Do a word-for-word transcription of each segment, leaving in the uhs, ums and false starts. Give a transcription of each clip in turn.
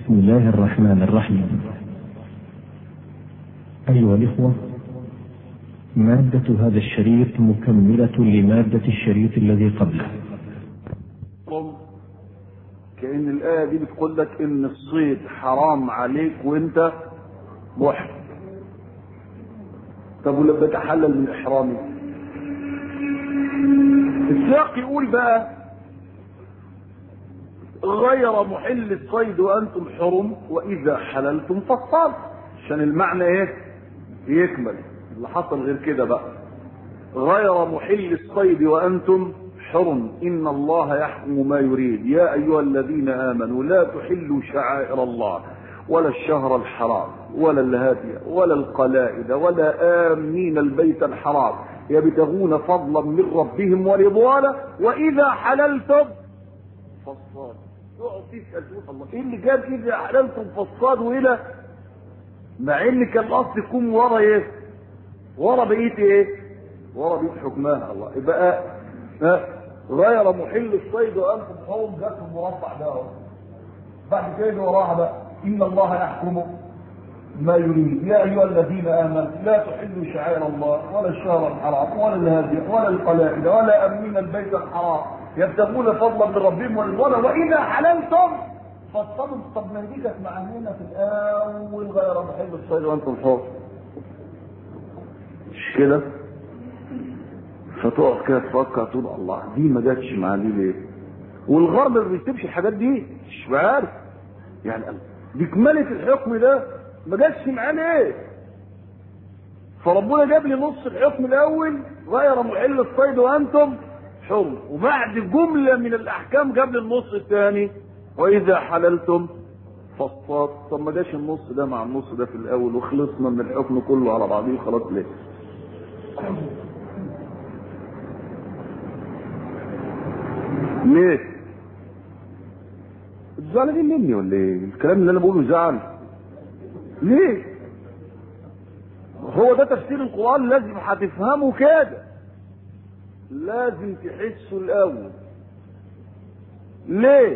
بسم الله الرحمن الرحيم. أيها الإخوة، مادة هذا الشريط مكملة لمادة الشريط الذي قبله. كأن الآية دي بتقول لك إن الصيد حرام عليك وإنت محرم. طب ولما تحلل من إحرامي؟ السياق يقول بقى غير محل الصيد وأنتم حرم وإذا حللتم فاصطادوا، عشان المعنى إيه يكمل. اللي حصل غير كده بقى غير محل الصيد وأنتم حرم إن الله يحكم ما يريد يا أيها الذين آمنوا لا تحلوا شعائر الله ولا الشهر الحرام ولا الهادي ولا القلائد ولا آمين البيت الحرام يبتغون فضلا من ربهم ورضوانا وإذا حللتم فاصطادوا. تقعد تسأل تقول الله إيه اللي جاب إذا حللتم فاصطادوا إلى مع إن كان الأصل يكون ورا إيه؟ ورا بقية إيه؟ ورا بقية حكمها. الله يبقى ها غير محل الصيد وأنتم حرم جات المربع ده اهو. بعد كده وراها بقى إن الله يحكم ما يريد يا أيها الذين آمنوا لا تحلوا شعائر الله ولا الشهر الحرام ولا الهادي ولا القلائد ولا آمين البيت الحرام يبتغون فضلا من ربهم ورضوانا وإذا حللتم فاصطادوا. طب ما دي كانت معانا في الأول غير محل الصيد وأنتم حرم، مش كده؟ فتقعد كده تفكر تقول الله دي ما جاتش معانا ليه؟ والغرب ما بيكتبش الحاجات دي، مش عارف يعني دي كمالة الحكم ده ما جاتش معانا ايه؟ فربنا جاب لي نص الحكم الاول غير محل الصيد وانتم حرم، وبعد جمله من الاحكام جاب لي النص الثاني واذا حللتم فاصطادوا. طب ما جاش النص ده مع النص ده في الاول وخلصنا من الحكم كله على بعضيه خلاص ليه؟ ليه؟ زعلانين مني ولا ايه؟ الكلام اللي انا بقوله زعل؟ ليه؟ هو ده تفسير القرآن، لازم هتفهمه كده، لازم تحسه الأول. ليه؟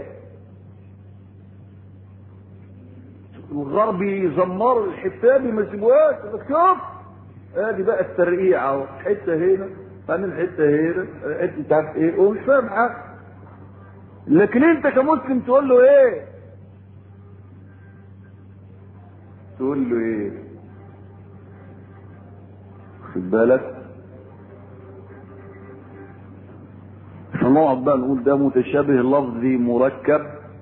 الغرب يزمروا الحتابي ما يسيبوهاش، شوف ادي بقى الترقيع اهو، حته هنا ثاني حته هنا حته مش عارف ايه ومش فاهم حاجه. لكن انت كمسلم تقول له ايه؟ تقول له ايه؟ خد بالك فنقعد بقى نقول ده متشابه لفظي مركب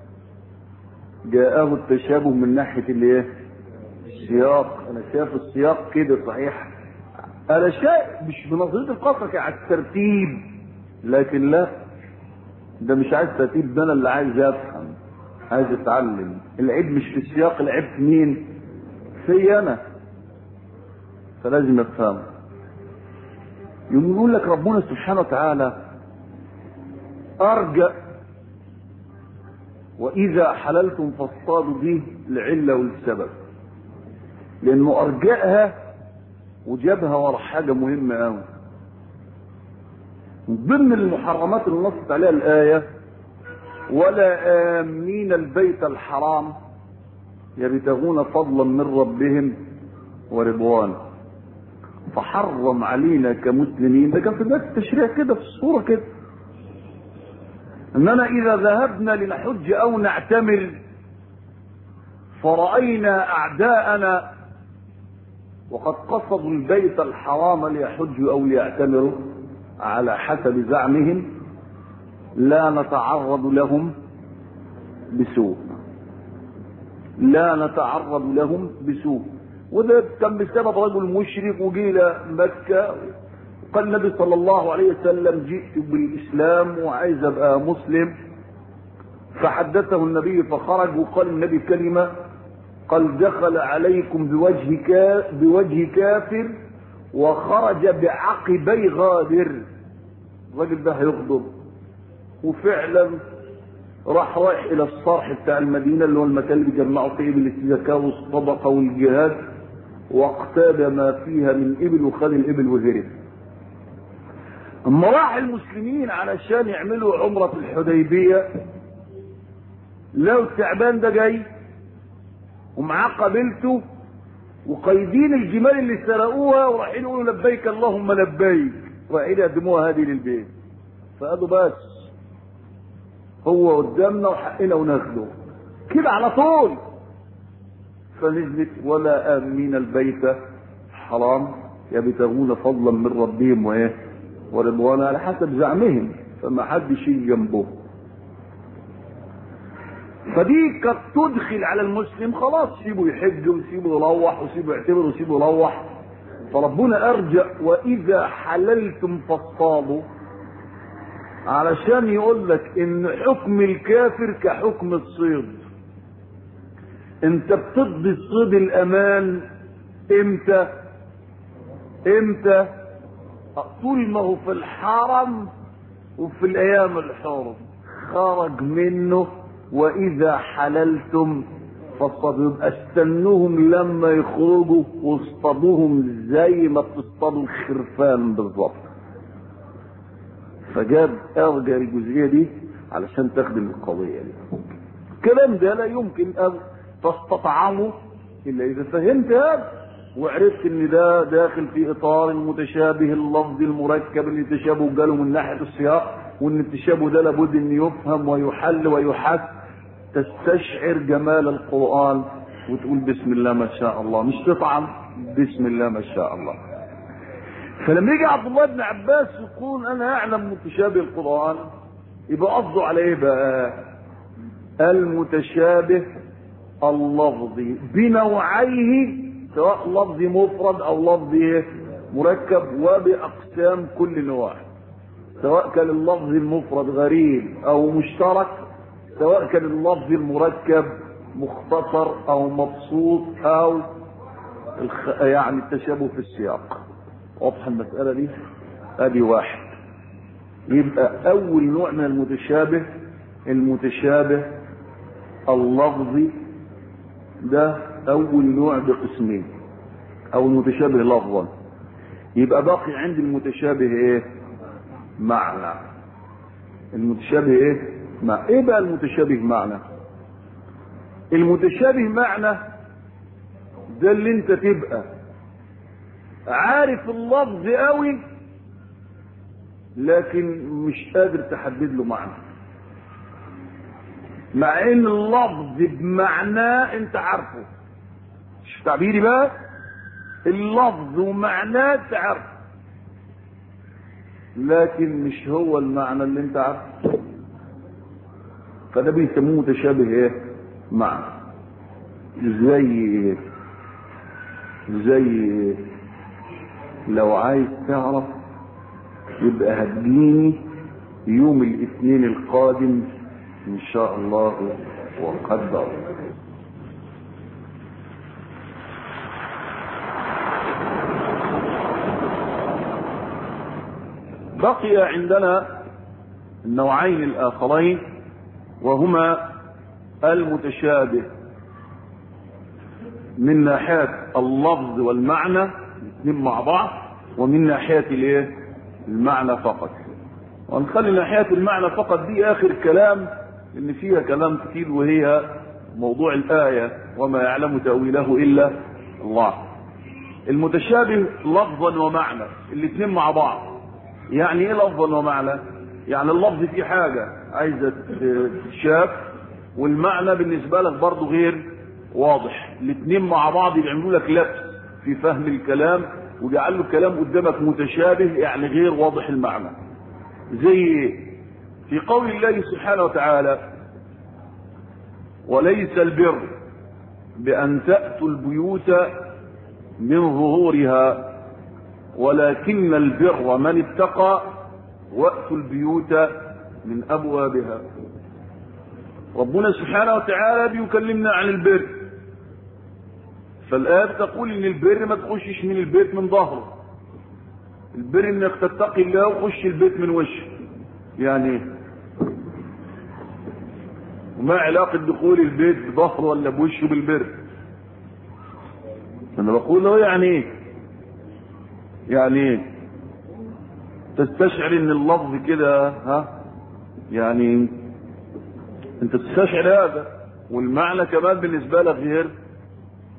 جاءه التشابه من ناحيه الايه؟ السياق. انا شايف السياق كده صحيح، انا شايف مش بنظريه القصر على الترتيب، لكن لا ده مش عايز ترتيب، ده انا اللي عايز افهم عايز اتعلم. العيب مش في السياق، العيب في مين؟ في انا، فلازم افهم. يوم يقول لك ربنا سبحانه وتعالى ارجأ واذا حللتم فاصطادوا دي العله والسبب، لانه ارجأها وجابها ورا حاجه مهمه قوي. من ضمن المحرمات اللي نصت عليها الايه ولا آمين البيت الحرام يبتغون فضلا من ربهم ورضوانا، فحرم علينا كمسلمين، ده كان في بداية التشريع كده في الصورة كده، اننا اذا ذهبنا لنحج او نعتمر فرأينا اعداءنا وقد قصدوا البيت الحرام ليحجوا او ليعتمروا على حسب زعمهم لا نتعرض لهم بسوء، لا نتعرض لهم بسوء. وده كان بسبب رجل مشرك وجي الى مكه وقال النبي صلى الله عليه وسلم جئت بالاسلام وعايز ابقى مسلم، فحدثه النبي فخرج وقال النبي كلمه، قال دخل عليكم بوجه كا بوجه كافر وخرج بعقبي غادر. الراجل ده هيغضب، وفعلا راح رايح الى الصرح بتاع المدينه اللي هو المكان اللي بيجمعوا فيه بالاستزكاه والصدقه والجهاد، واقتاد ما فيها من ابل وخد الابل وهرب. اما راح المسلمين علشان يعملوا عمره الحديبيه لو التعبان ده جاي ومعاه قبيلته وقايدين الجمال اللي سرقوها ورايحين يقولوا لبيك اللهم لبيك، رايحين يقدموها هذه للبيت. فقالوا بس هو قدامنا وحقنا وناخده كده على طول. فنزلت ولا آمنين البيت حرام يبتغون فضلا من ربهم وايه ورضوانا على حسب زعمهم، فما حدش يجي جنبه. فدي كانت تدخل على المسلم خلاص، سيبه يحج وسيبه يروح وسيبه يعتبر وسيبه يروح. فربنا ارجع واذا حللتم فاصطادوا، علشان يقول لك ان حكم الكافر كحكم الصيد. انت بتقضي الصيد الامان امتى؟ امتى؟ طول ما هو في الحرم وفي الايام الحرم، خرج منه واذا حللتم فاصطادوا. يبقى استنوهم لما يخرجوا واصطادوهم زي ما بتصطادوا الخرفان بالضبط. فجاب ارجع الجزئيه دي علشان تخدم القضيه دي. الكلام ده لا يمكن ان تستطعمه الا اذا فهمت هذا وعرفت ان ده داخل في اطار المتشابه اللفظي المركب اللي تشابه قالوا من ناحيه السياق، وان التشابه ده لابد ان يفهم ويحل ويحس. تستشعر جمال القرآن وتقول بسم الله ما شاء الله، مش تطعم بسم الله ما شاء الله. فلما يجي عبد الله بن عباس يقول انا اعلم متشابه القرآن، يبقى قصده على ايه بقى؟ المتشابه اللفظي بنوعيه، سواء لفظي مفرد او لفظي مركب، وباقسام كل نوع، سواء كان اللفظ المفرد غريب او مشترك، سواء كان اللفظ المركب مختصر او مبسوط او الخ... يعني التشابه في السياق. واضحه المساله دي؟ ادي واحد. يبقى اول نوع من المتشابه المتشابه اللفظي، ده اول نوع بقسمين، او المتشابه لفظا. يبقى باقي عند المتشابه ايه؟ معنى. المتشابه ايه؟ معنى. ايه بقى المتشابه معنى؟ المتشابه معنى ده اللي انت تبقى عارف اللفظ قوي لكن مش قادر تحدد له معنى، مع ان اللفظ بمعناه انت عارفه. مش تعبيري بقى؟ اللفظ ومعناه تعرفه لكن مش هو المعنى اللي انت عارفه. فده بيسموه متشابه ايه؟ معنى. زي زي لو عايز تعرف يبقى هتجيني يوم الاثنين القادم ان شاء الله وقدر. بقي عندنا النوعين الاخرين، وهما المتشابه من ناحية اللفظ والمعنى الاثنين مع بعض، ومن ناحية الايه؟ المعنى فقط. ونخلي ناحية المعنى فقط دي اخر كلام، ان فيها كلام كتير، وهي موضوع الآية وما يعلم تأويله الا الله. المتشابه لفظا ومعنى الاثنين مع بعض. يعني ايه لفظا ومعنى؟ يعني اللفظ فيه حاجة عايزة تتشاف، والمعنى بالنسبة لك برضو غير واضح. الاثنين مع بعض يعملوا لك لبس في فهم الكلام، ويجعلوا الكلام قدامك متشابه يعني غير واضح المعنى. زي في قول الله سبحانه وتعالى: وليس البر بأن تأتوا البيوت من ظهورها ولكن البر من اتقى وأتوا البيوت من أبوابها. ربنا سبحانه وتعالى بيكلمنا عن البر، فالآية تقول إن البر ما تخشش من البيت من ظهره. البر إنك تتقي الله وخش البيت من وشه. يعني وما علاقة دخول البيت بظهره ولا بوشه بالبر؟ أنا بقول له يعني إيه؟ يعني إيه؟ تستشعر إن اللفظ كده، ها؟ يعني أنت تستشعر هذا، والمعنى كمان بالنسبة لك غير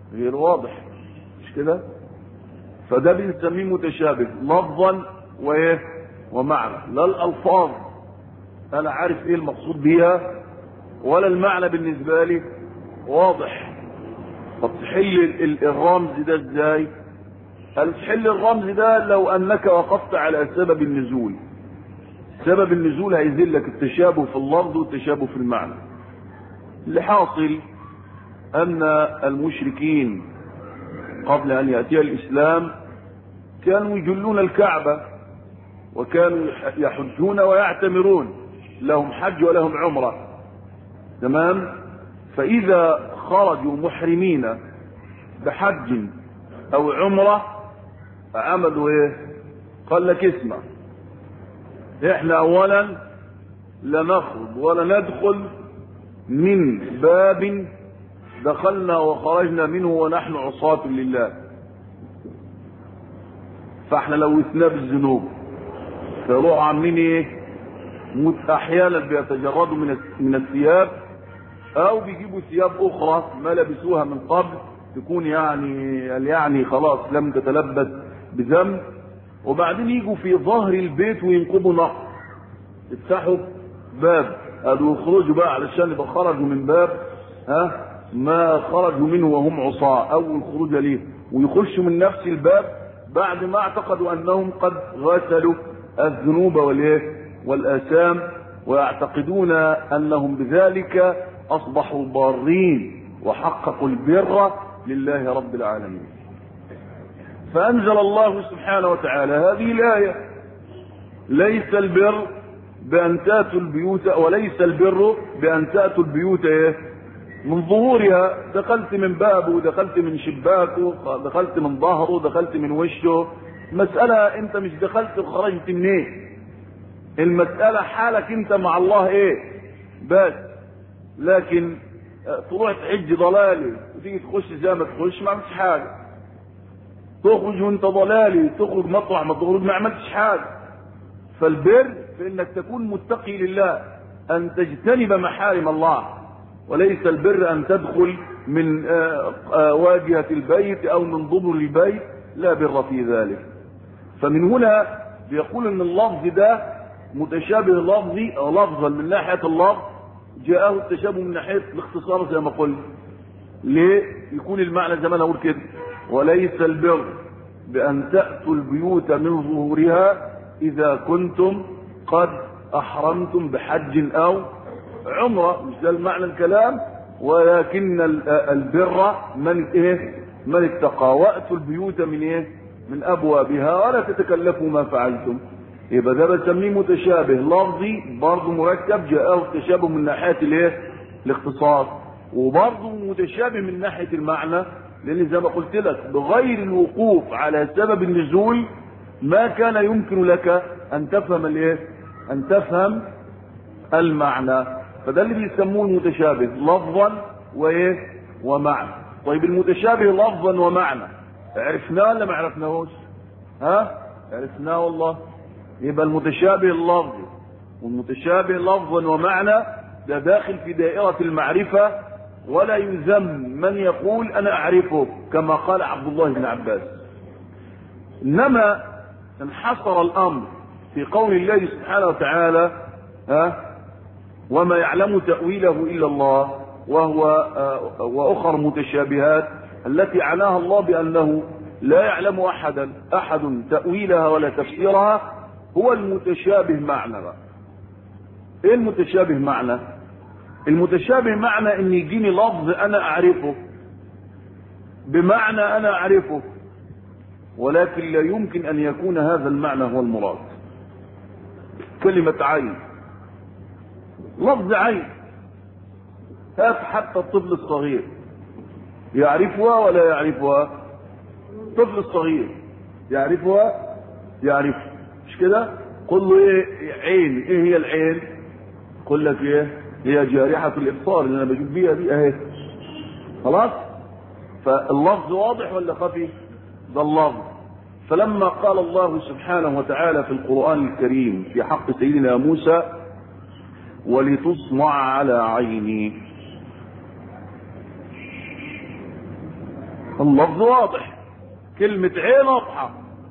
غير واضح، مش كده؟ فده بنسميه متشابه لفظا وايه ومعنى. لا الالفاظ انا عارف ايه المقصود بيها، ولا المعنى بالنسبه لي واضح. طب تحل الرمز ده ازاي؟ هل تحل الرمز ده لو انك وقفت على سبب النزول. سبب النزول هيزيل لك التشابه في اللفظ والتشابه في المعنى. اللي حاصل ان المشركين قبل ان ياتي الاسلام كانوا يجلون الكعبه، وكانوا يحجون ويعتمرون، لهم حج ولهم عمره، تمام؟ فاذا خرجوا محرمين بحج او عمره عملوا ايه؟ قال لك اسمع، احنا اولا لا نخرج ولا ندخل من باب دخلنا وخرجنا منه ونحن عصاة لله. فاحنا لو اثنى بالذنوب فيروحوا عاملين ايه؟ احيانا بيتجردوا من من الثياب، او بيجيبوا ثياب اخرى ما لبسوها من قبل تكون يعني يعني خلاص لم تتلبس بذنب، وبعدين يجوا في ظهر البيت وينقبوا نقب، يفتحوا باب قالوا يخرجوا بقى علشان يبقى خرجوا من باب ها ما خرجوا منه وهم عصاة اول خروج ليه، ويخشوا من نفس الباب بعد ما اعتقدوا انهم قد غسلوا الذنوب والايه والاثام، ويعتقدون انهم بذلك اصبحوا بارين وحققوا البر لله رب العالمين. فانزل الله سبحانه وتعالى هذه الايه: ليس البر بان تاتوا البيوت، وليس البر بان تاتوا البيوت ايه من ظهورها، دخلت من بابه، دخلت من شباكه، دخلت من ظهره، دخلت من وشه، مسألة انت مش دخلت وخرجت منين، المسألة حالك انت مع الله ايه بس. لكن تروح تحج ضلالي وتيجي تخش زي ما تخش ما عملتش حاجة، تخرج وانت ضلالي تخرج مطرح ما تخرج ما عملتش حاجة. فالبر في انك تكون متقي لله، ان تجتنب محارم الله، وليس البر ان تدخل من آآ آآ واجهة البيت او من ضمن البيت، لا بر في ذلك. فمن هنا بيقول ان اللفظ ده متشابه لفظي او لفظا من ناحية اللفظ، جاءه التشابه من ناحية الاختصار زي ما قلت. ليه؟ يكون المعنى زي ما انا اقول كده: وليس البر بان تأتوا البيوت من ظهورها اذا كنتم قد احرمتم بحج او عمره، مش ده المعنى الكلام، ولكن البر من ايه من اتقى، واتوا البيوت من ايه من ابوابها ولا تتكلفوا ما فعلتم. يبقى ده بسميه متشابه لفظي برضه مركب، جاءه التشابه من ناحيه الايه الاختصاص، وبرضه متشابه من ناحيه المعنى، لان زي ما قلت لك بغير الوقوف على سبب النزول ما كان يمكن لك ان تفهم الايه ان تفهم المعنى. فده اللي بيسموه المتشابه لفظا وايه ومعنى. طيب المتشابه لفظا ومعنى عرفناه ولا ما عرفناهوش؟ ها عرفناه والله. يبقى المتشابه اللفظي والمتشابه لفظا ومعنى ده داخل في دائرة المعرفة، ولا يذم من يقول انا اعرفه كما قال عبد الله بن عباس. انما انحصر الامر في قول الله سبحانه وتعالى: ها وما يعلم تأويله إلا الله، وهو وأخر متشابهات التي عناها الله بأنه لا يعلم أحدا أحد تأويلها ولا تفسيرها، هو المتشابه معنى. بقى إيه المتشابه معنى؟ المتشابه معنى إن يجيني لفظ أنا أعرفه بمعنى أنا أعرفه، ولكن لا يمكن أن يكون هذا المعنى هو المراد. كلمة عين، لفظ عين، هات حتى الطفل الصغير يعرفها ولا يعرفها؟ الطفل الصغير يعرفها يعرفها، مش كده؟ قل له ايه عين؟ ايه هي العين؟ قل لك ايه؟ هي جارحة الابصار اللي انا بجيب بيها دي اهي، خلاص. فاللفظ واضح ولا خفي؟ ده اللفظ. فلما قال الله سبحانه وتعالى في القرآن الكريم في حق سيدنا موسى: ولتصنع على عيني، اللفظ واضح، كلمة عين واضحة،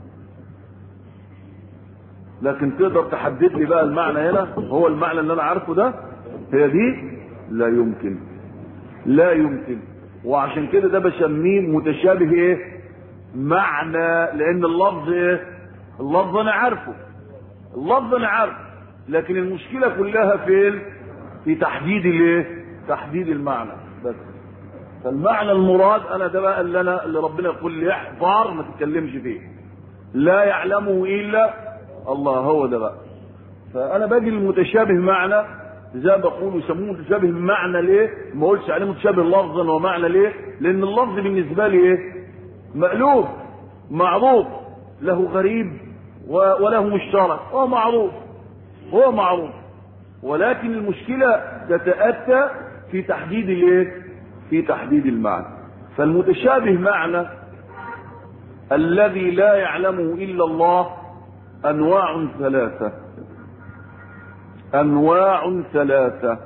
لكن تقدر تحدد لي بقى المعنى هنا هو المعنى اللي انا عارفه ده هي دي؟ لا يمكن، لا يمكن. وعشان كده ده بسميه متشابه ايه؟ معنى، لان اللفظ ايه؟ اللفظ انا عارفه، اللفظ انا عارفه، لكن المشكلة كلها فين؟ في تحديد الايه؟ تحديد المعنى بس. فالمعنى المراد انا ده بقى اللي انا اللي ربنا يقول لي احذر ما تتكلمش فيه، لا يعلمه الا الله، هو ده بقى. فانا باجي المتشابه معنى زي ما بقول يسموه متشابه معنى، ليه؟ ما اقولش عليه متشابه لفظا ومعنى، ليه؟ لان اللفظ بالنسبه لي ايه؟ مألوف معروف، له غريب وله مشترك، هو معروف، هو معروف، ولكن المشكله تتأتى في تحديد الايه؟ في تحديد المعنى. فالمتشابه معنى الذي لا يعلمه الا الله انواع ثلاثه، انواع ثلاثه.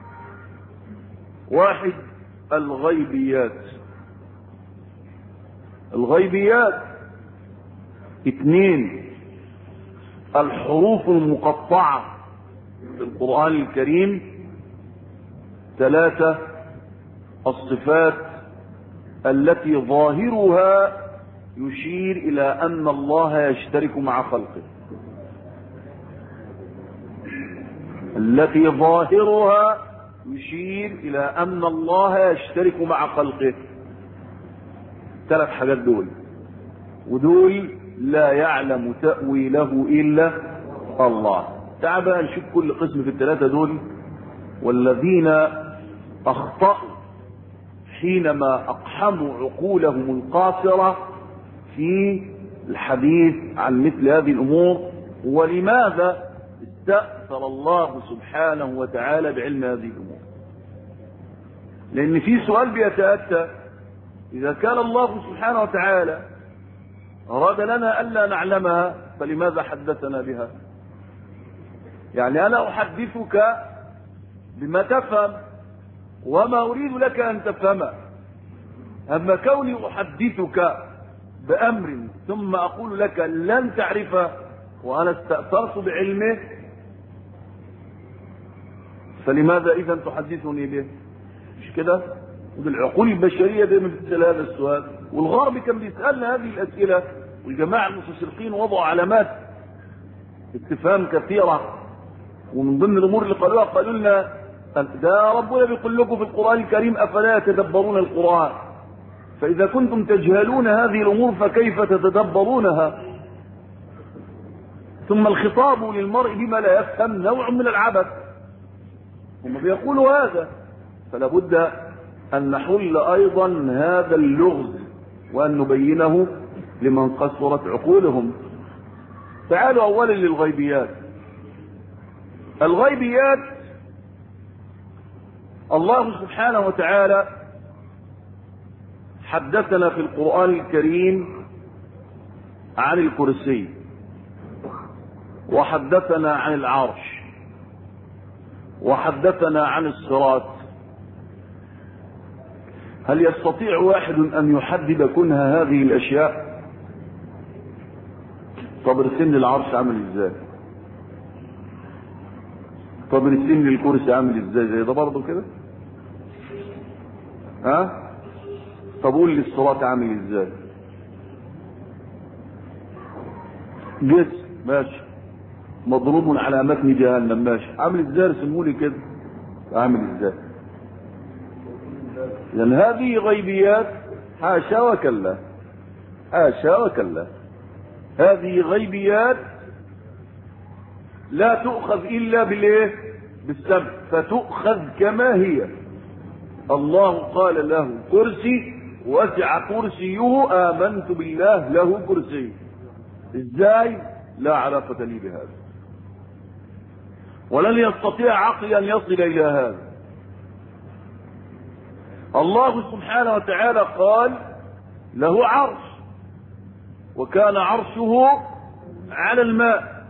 واحد الغيبيات، الغيبيات. اثنين الحروف المقطعه في القرآن الكريم. ثلاثه الصفات التي ظاهرها يشير الى ان الله يشترك مع خلقه، التي ظاهرها يشير الى ان الله يشترك مع خلقه. ثلاث حاجات دول، ودول لا يعلم تأويله الا الله. تعال بقى نشوف كل قسم في الثلاثه دول. والذين اخطأوا حينما اقحموا عقولهم القاصره في الحديث عن مثل هذه الامور، ولماذا استأثر الله سبحانه وتعالى بعلم هذه الامور. لان في سؤال بيتأتى، اذا كان الله سبحانه وتعالى اراد لنا الا نعلمها فلماذا حدثنا بها؟ يعني انا احدثك بما تفهم وما اريد لك ان تفهمه، اما كوني احدثك بامر ثم اقول لك لن تعرفه وانا استأثرت بعلمه، فلماذا اذا تحدثني به؟ مش كده؟ والعقول البشريه دايما بتسال هذا السؤال، والغرب كان بيسالنا هذه الاسئله، والجماعه المستشرقين وضعوا علامات استفهام كثيره، ومن ضمن الامور اللي قالوها قالوا لنا ده ربنا بيقول لكم في القرآن الكريم افلا يتدبرون القرآن، فاذا كنتم تجهلون هذه الامور فكيف تتدبرونها؟ ثم الخطاب للمرء بما لا يفهم نوع من العبث، هم بيقولوا هذا، فلا بد ان نحل ايضا هذا اللغز وان نبينه لمن قصرت عقولهم. تعالوا اولا للغيبيات. الغيبيات الله سبحانه وتعالى حدثنا في القرآن الكريم عن الكرسي، وحدثنا عن العرش، وحدثنا عن الصراط. هل يستطيع واحد ان يحدد كنها هذه الاشياء؟ طب ارسم لي العرش عامل ازاي؟ طب ارسم لي الكرسي عامل ازاي؟ زي ده برضه كده؟ ها؟ طب قول لي الصراط عامل ازاي؟ جسم ماشي مضروب على متن جهنم ماشي، عامل ازاي؟ ارسمه لي كده عامل ازاي؟ لان هذه غيبيات، حاشا وكلا، حاشا وكلا، هذه غيبيات لا تؤخذ الا بالايه؟ بالسمع، فتؤخذ كما هي. الله قال له كرسي وسع كرسيه، آمنت بالله له كرسي. ازاي؟ لا علاقة لي بهذا، ولن يستطيع عقلي ان يصل الى هذا. الله سبحانه وتعالى قال له عرش، وكان عرشه على الماء.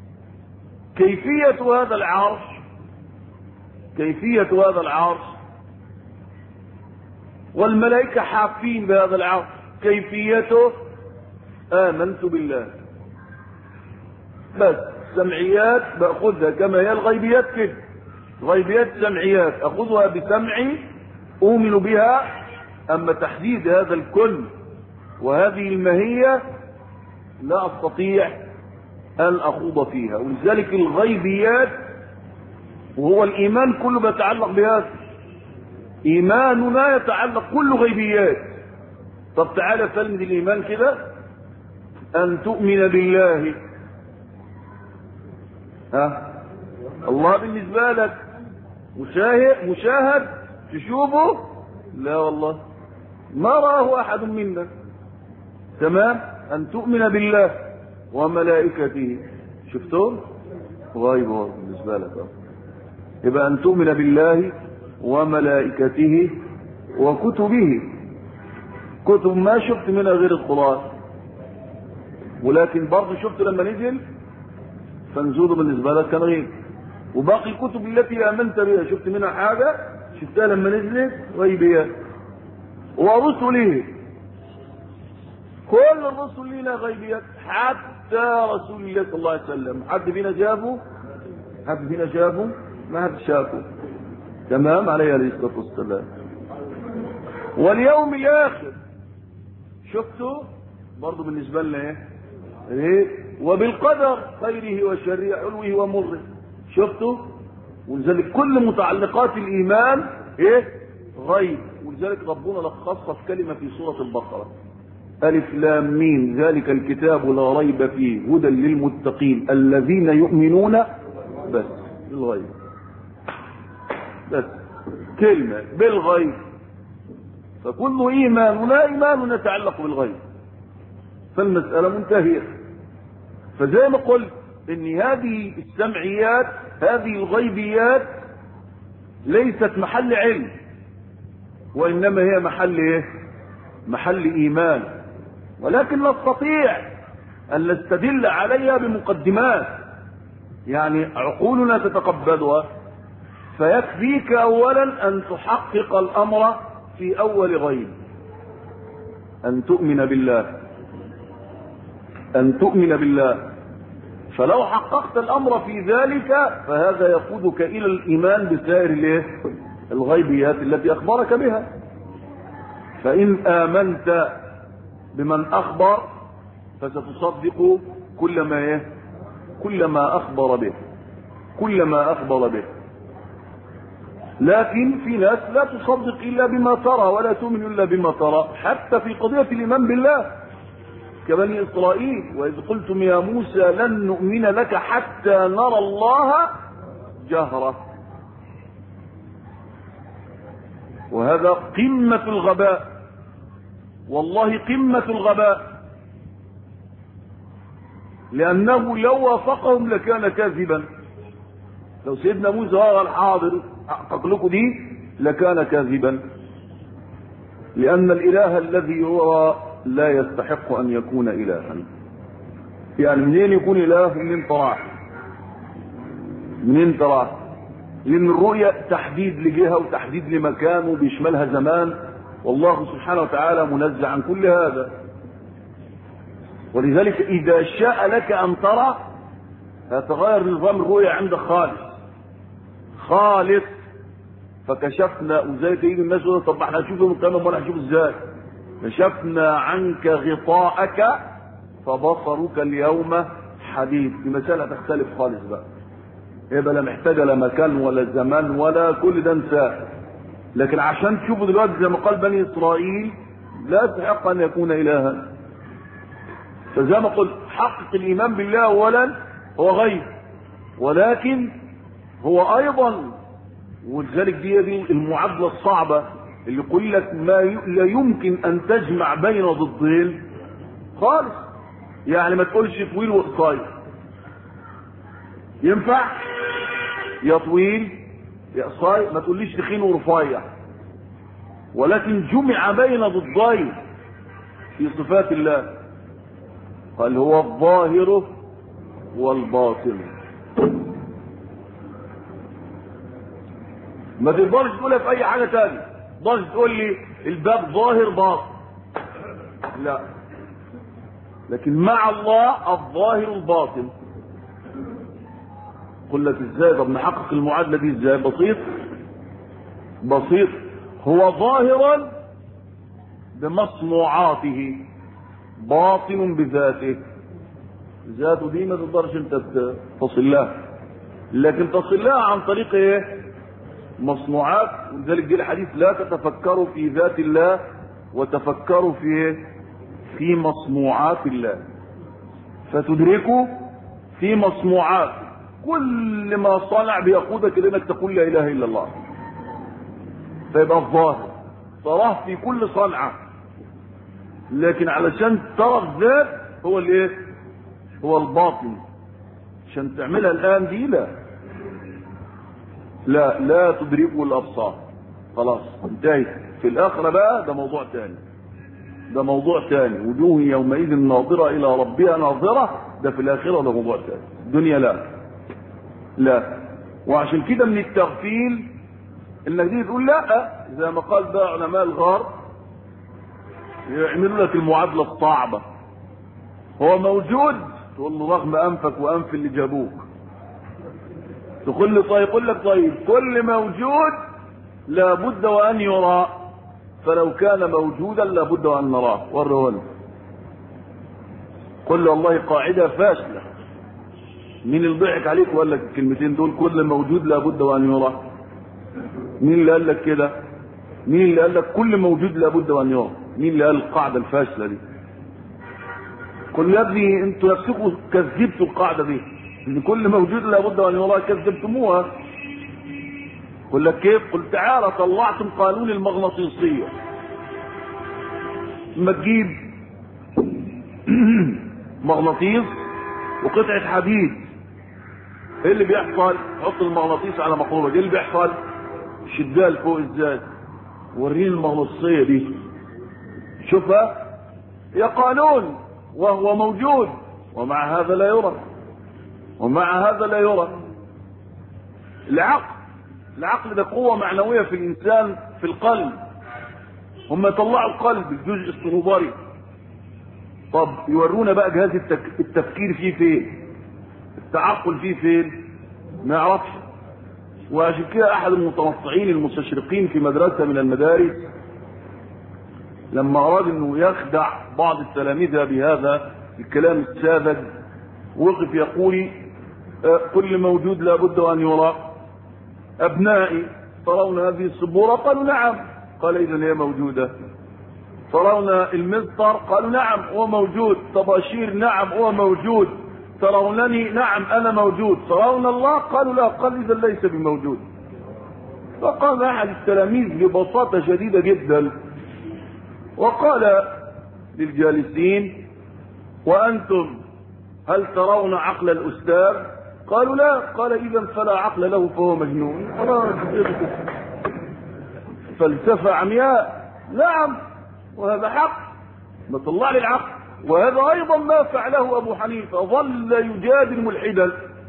كيفية هذا العرش، كيفية هذا العرش والملائكة حافين بهذا العرش. كيفيته آمنت بالله بس. سمعيات بأخذها كما هي الغيبيات كده، غيبيات سمعيات أخذها بسمعي أؤمن بها. أما تحديد هذا الكل وهذه الماهية لا أستطيع أن أخوض فيها. ولذلك الغيبيات وهو الإيمان كله بيتعلق بهذا. إيماننا يتعلق كله غيبيات. طب تعالى فلمد الإيمان كده، أن تؤمن بالله. ها الله بالنسبة لك مشاهد مشاهد تشوفه؟ لا والله ما راه أحد منا. تمام. أن تؤمن بالله وملائكته. شفتون غيب بالنسبة لك. يبقى أن تؤمن بالله وملائكته وكتبه. كتب ما شفت منها غير القرآن، ولكن برضه شفت لما نزل فنزوله بالنسبة لك كان غيب. وباقي الكتب التي آمنت بها شفت منها حاجة شفتها لما نزلت غيبيات. ورسله كل الرسل لنا غيبيات، حتى رسول الله صلى الله عليه وسلم. حد فينا شافه؟ حد فينا شافه؟ ما حد شافه. تمام عليه عليه الصلاة والسلام. واليوم الآخر شفته برضه بالنسبة لنا ايه؟ ايه؟ وبالقدر خيره وشره علوه ومره شفته. ولذلك كل متعلقات الإيمان ايه؟ غيب. ولذلك ربنا لخصها في كلمة في سورة البقرة: ألف لام ميم ذلك الكتاب لا ريب فيه هدى للمتقين الذين يؤمنون بس بالغيب. بس كلمة بالغيب. فكل إيمان ولا إيمان يتعلق بالغيب، فالمسألة منتهية. فزي ما قلت إن هذه السمعيات هذه الغيبيات ليست محل علم، وإنما هي محل إيه؟ محل إيمان. ولكن نستطيع أن نستدل عليها بمقدمات، يعني عقولنا تتقبلها. فيكفيك أولا أن تحقق الأمر في أول غيب، أن تؤمن بالله، أن تؤمن بالله. فلو حققت الأمر في ذلك فهذا يقودك إلى الإيمان بسائر الغيبيات التي أخبرك بها. فإن آمنت بمن أخبر فستصدق كل ما إيه؟ كل ما أخبر به، كل ما أخبر به. لكن في ناس لا تصدق إلا بما ترى ولا تؤمن إلا بما ترى، حتى في قضية الإيمان بالله كبني إسرائيل: وإذ قلتم يا موسى لن نؤمن لك حتى نرى الله جهرة. وهذا قمة الغباء، والله قمة الغباء، لأنه لو وافقهم لكان كاذبا. لو سيدنا موسى هذا الحاضر حقق لكم دي لكان كاذبا، لأن الإله الذي هو لا يستحق أن يكون إلها. يعني منين يكون إله؟ منين تراه؟ منين تراه؟ لأن الرؤية تحديد لجهة وتحديد لمكان وبيشملها زمان، والله سبحانه وتعالى منزه عن كل هذا. ولذلك إذا شاء لك أن ترى هتغير نظام الرؤية عندك خالص خالص. فكشفنا، وزي تيجي الناس يقول طب احنا هنشوفه من قيامة ولا هنشوفه ازاي؟ كشفنا عنك غطاءك فبصرك اليوم حديد. دي مسألة تختلف خالص بقى، يبقى لا محتاجة لا مكان ولا زمان ولا كل ده انساه. لكن عشان تشوفوا دلوقتي زي ما قال بني إسرائيل لا يستحق أن يكون إلها. فزي ما قلت حقق الإيمان بالله أولا، هو غيب، ولكن هو أيضا، ولذلك دي, دي المعادلة الصعبة اللي يقول لك ما لا يمكن أن تجمع بين ضدين خالص. يعني ما تقولش طويل وقصير، ينفع يا طويل يا قصير، ما تقوليش تخين ورفيع. ولكن جمع بين ضدين في صفات الله، قال هو الظاهر والباطن. ما تقدرش تقولها في اي حاجه ثانيه. تقدرش تقول لي الباب ظاهر باطن، لا، لكن مع الله الظاهر الباطن. قل لك ازاي؟ طب نحقق المعادله دي ازاي؟ بسيط بسيط، هو ظاهرا بمصنوعاته، باطن بذاته. ذاته دي ما تقدرش انت تصل لها، لكن تصل لها عن طريق ايه؟ مصنوعات. ولذلك جه الحديث لا تتفكروا في ذات الله وتفكروا في ايه؟ في مصنوعات الله، فتدركوا في مصنوعات. كل ما صنع بيقودك الى انك تقول لا اله الا الله، فيبقى الظاهر تراه في كل صنعه. لكن علشان ترى الذات هو الايه؟ هو الباطن. عشان تعملها الان دي لا لا لا تدركوا الابصار. خلاص انتهت. في الاخره بقى ده موضوع تاني، ده موضوع تاني. وجوه يومئذ ناظره الى ربها ناظره، ده في الاخره ده موضوع تاني. الدنيا لا لا. وعشان كده من التغفيل انك دي تقول لا، زي ما قال بقى علماء الغرب يعملوا لك المعادله الصعبه. هو موجود، تقول له رغم انفك وانف اللي جابوك. تقول له طيب، يقول لك طيب كل موجود لابد وان يرى، فلو كان موجودا لابد وان نراه. ورهن قل له والله قاعده فاشله. مين اللي ضحك عليك وقال لك الكلمتين دول؟ كل موجود لابد وان يرى. مين اللي قال لك كده؟ مين اللي قال لك كل موجود لابد وان يرى؟ مين اللي قال القاعده الفاشله دي؟ قل يا ابني انتوا نفسكم كذبتوا القاعده دي، ان كل موجود لابد وان يرى، كذبتموها. قل لك كيف؟ قل تعالى طلعتم قانون المغناطيسيه. اما تجيب مغناطيس وقطعه حديد، ايه اللي بيحصل؟ حط المغناطيس على مقلوبه، ايه اللي بيحصل؟ شدها لفوق ازاي؟ وريني المغناطيسيه دي، شوفها، هي قانون وهو موجود، ومع هذا لا يرى، ومع هذا لا يرى. العقل العقل ده قوه معنويه في الانسان، في القلب. هم يطلعوا القلب الجزء الصنوبري. طب يورونا بقى جهاز التك... التفكير فيه فين؟ التعقل فيه فين؟ ما يعرفش. وعشان كده احد المتنصعين المستشرقين في مدرسه من المدارس لما اراد انه يخدع بعض التلاميذ بهذا الكلام الساذج، وقف يقول كل موجود لابد وان يرى. ابنائي ترون هذه السبوره؟ قالوا نعم. قال اذا هي موجوده. ترون المسطر؟ قالوا نعم هو موجود. طباشير؟ نعم هو موجود. ترونني؟ نعم انا موجود. ترون الله؟ قالوا لا. قال اذا ليس بموجود. فقام احد التلاميذ ببساطه شديده جدا وقال للجالسين: وانتم هل ترون عقل الاستاذ؟ قالوا لا. قال اذا فلا عقل له فهو مجنون. فلسفه عمياء. نعم وهذا حق، ما طلع لي العقل. وهذا ايضا ما فعله ابو حنيفه، ظل يجادل ملحدا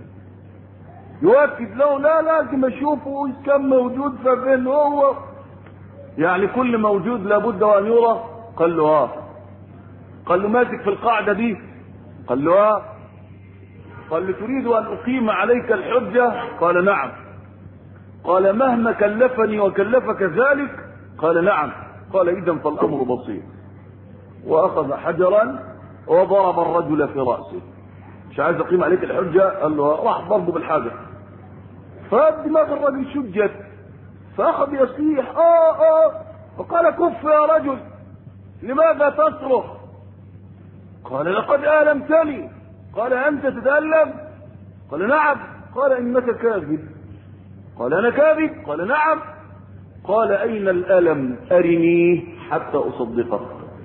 يؤكد له لا لازم اشوفه كم موجود فين هو، يعني كل موجود لابد وان يرى. قال له اه. قال له ماسك في القاعده دي؟ قال له اه. قال له تريد ان اقيم عليك الحجه؟ قال نعم. قال مهما كلفني وكلفك ذلك؟ قال نعم. قال اذا فالامر بسيط. واخذ حجرا وضرب الرجل في راسه. مش عايز اقيم عليك الحجه؟ قال له راح ضربه بالحجر، فدماغ الرجل شجت، فاخذ يصيح اه اه فقال كف يا رجل لماذا تصرخ؟ قال لقد آلمتني. قال انت تتألم؟ قال نعم. قال انك كاذب. قال انا كاذب؟ قال نعم. قال اين الألم؟ ارنيه حتى اصدقك.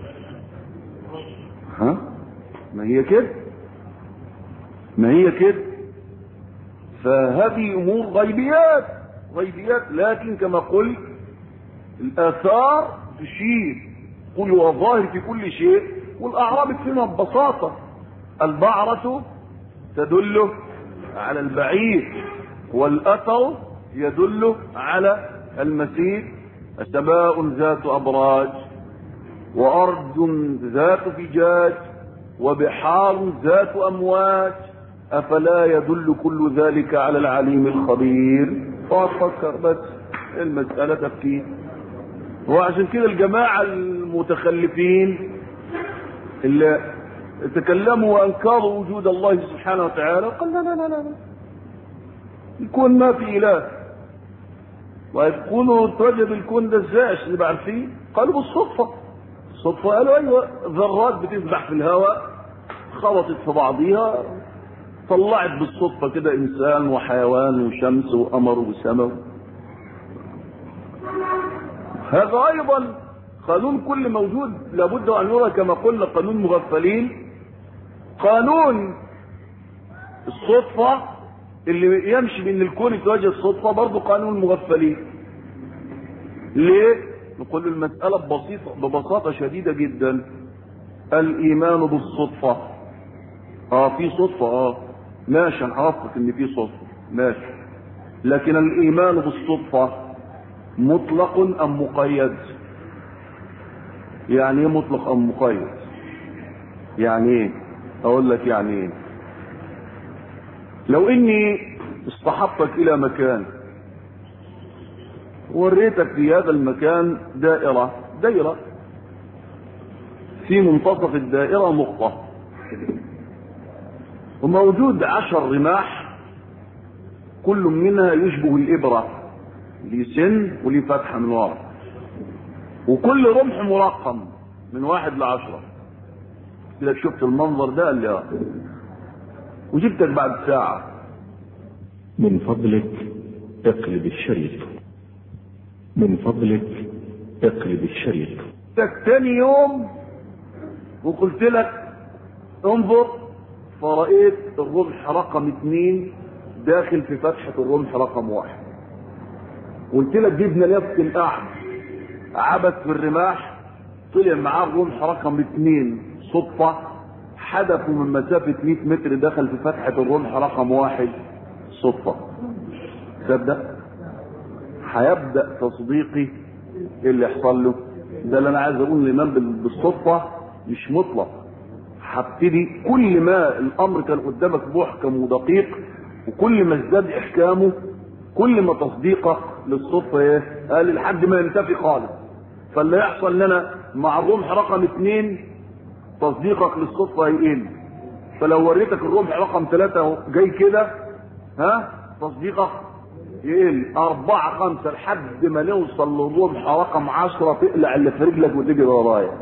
ها؟ ما هي كده، ما هي كده. فهذه امور غيبيات غيبيات لكن كما قلت الاثار تشير. قل هو ظاهر في كل شيء، والاعراب فينا ببساطه. البعرة تدل على البعير، والاثر يدل على المسير سماء ذات أبراج وأرض ذات فجاج وبحار ذات أمواج أفلا يدل كل ذلك على العليم الخبير؟ فأفكر بس المسألة تفكير. وعشان كده الجماعة المتخلفين اللي تكلموا وأنكروا وجود الله سبحانه وتعالى قال لا لا لا لا الكون ما في إله. ويقولوا توجد الكون ده ازاي عشان نبقى عارفين؟ قالوا بالصدفة. الصدفة قالوا أيوة ذرات بتسبح في الهواء خبطت في بعضيها طلعت بالصدفة كده إنسان وحيوان وشمس وقمر وسماء. هذا أيضا قانون كل موجود لابد أن يرى كما قلنا قانون مغفلين. قانون الصدفة اللي يمشي بأن الكون يتواجد صدفة برضه قانون مغفلين. ليه؟ نقول المسألة ببسيطة ببساطة شديدة جدا. الإيمان بالصدفة اه في صدفة اه ماشي هنعرفك ان في صدفة ماشي، لكن الإيمان بالصدفة مطلق أم مقيد؟ يعني ايه مطلق أم مقيد؟ يعني ايه؟ اقول لك يعني ايه. لو اني اصطحبتك الى مكان وريتك في هذا المكان دائرة دائرة في منتصف الدائرة نقطة وموجود عشر رماح كل منها يشبه الإبرة ليه سن وليه فتحة من ورا وكل رمح مرقم من واحد لعشرة. لك شفت المنظر ده اللي اه وجبتك بعد ساعة. من فضلك اقلب الشريط. من فضلك اقلب الشريط. تاني يوم وقلت لك انظر فرأيت الرمح رقم اثنين داخل في فتحة الرمح رقم واحد. قلت لك جبنا لفت الأعمى عبث في الرماح طلع معاه الرمح رقم اثنين صدفة حدثوا من مسافة مئة متر دخل في فتحة الرمح رقم واحد صدفة. تصدق؟ هيبدأ تصديقي ايه اللي يحصل له؟ ده اللي انا عايز اقول الإيمان بالصدفة مش مطلق. هبتدي كل ما الامر كان قدامك محكم ودقيق وكل ما ازداد احكامه كل ما تصديقك للصدفة ايه؟ قال لحد ما ينتفي خالص. فاللي يحصل لنا مع الرمح رقم اثنين تصديقك للصدفة هيقل. فلو وريتك الرمح رقم ثلاثة جاي كده ها تصديقك يقل أربعة خمسة لحد ما نوصل للرمح رقم عشرة تقلع اللي في رجلك وتجري ورايا.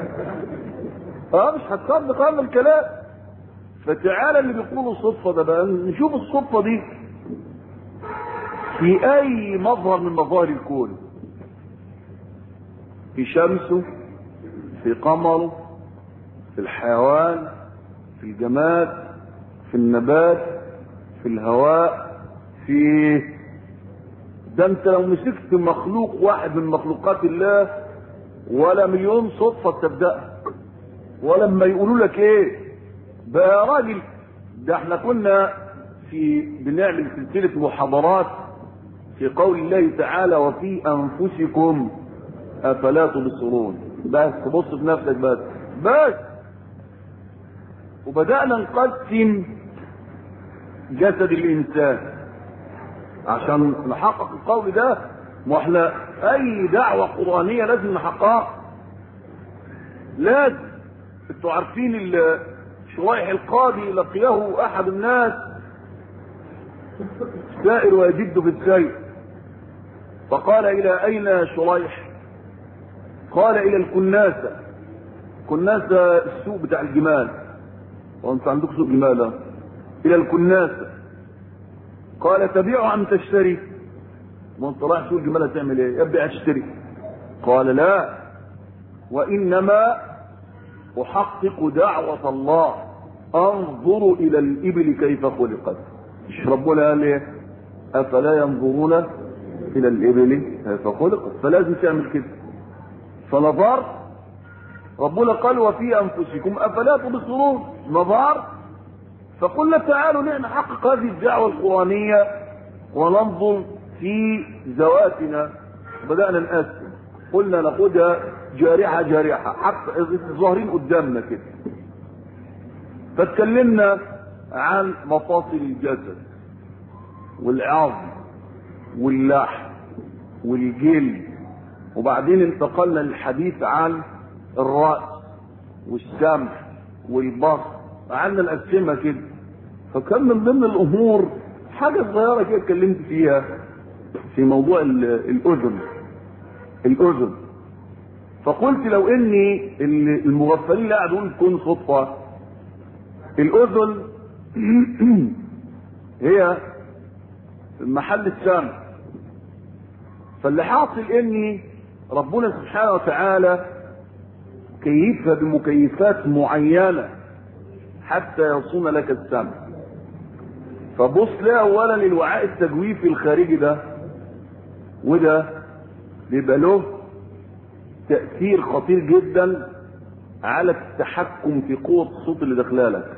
اه مش هتصدق هذا الكلام. فتعالى اللي بيقولوا الصدفة ده بقى نشوف الصدفة دي في أي مظهر من مظاهر الكون. في شمسه في قمره في الحيوان في الجماد في النبات في الهواء في ده انت لو مسكت مخلوق واحد من مخلوقات الله ولا مليون صدفة تبدأ ولما يقولوا لك ايه بقى يا راجل. ده احنا كنا في بنعمل سلسلة محاضرات في قول الله تعالى وفي انفسكم افلا تبصرون. بس تبص في نفسك بس بس وبدأنا نقسم جسد الانسان عشان نحقق القول ده. ما احنا اي دعوة قرآنية لازم نحققها. لازم انتوا عارفين شريح القاضي لقيه احد الناس سائر ويجد في السير فقال الى اين شريح؟ قال الى الكناسة. كناسة السوق بتاع الجمال وانت عندك سوق جمال. الى الكناسة. قال تبيع ام تشتري؟ وانت رايح سوق الجمال هتعمل ايه؟ ابيع اشتري. قال لا وانما احقق دعوة الله انظر الى الابل كيف خلقت. مش ربنا قال ايه؟ افلا ينظرون الى الابل كيف خلقت؟ فلازم تعمل كده. فنظر ربنا قال وفي انفسكم افلا تبصرون. نظر فقلنا تعالوا نحقق هذه الدعوة القرآنية وننظر في ذواتنا. بدأنا نقسم قلنا ناخدها جارحة جارحة حتى ظاهرين قدامنا كده. فاتكلمنا عن مفاصل الجسد والعظم واللحم والجلد، وبعدين انتقلنا للحديث عن الرأس والسمع والبصر، عندنا نقسمها كده. فكان من ضمن الامور حاجه صغيره كده اتكلمت فيها في موضوع الاذن الاذن فقلت لو اني المغفلين اللي قاعدوا يقولوا تكون صدفه، الاذن هي محل السمع. فاللي حاصل اني ربنا سبحانه وتعالى كيفها بمكيفات معينه حتى يصون لك السمع. فبص لها اولا الوعاء التجويفي الخارجي ده، وده بيبقى له تأثير خطير جدا على التحكم في قوة الصوت اللي داخلالك.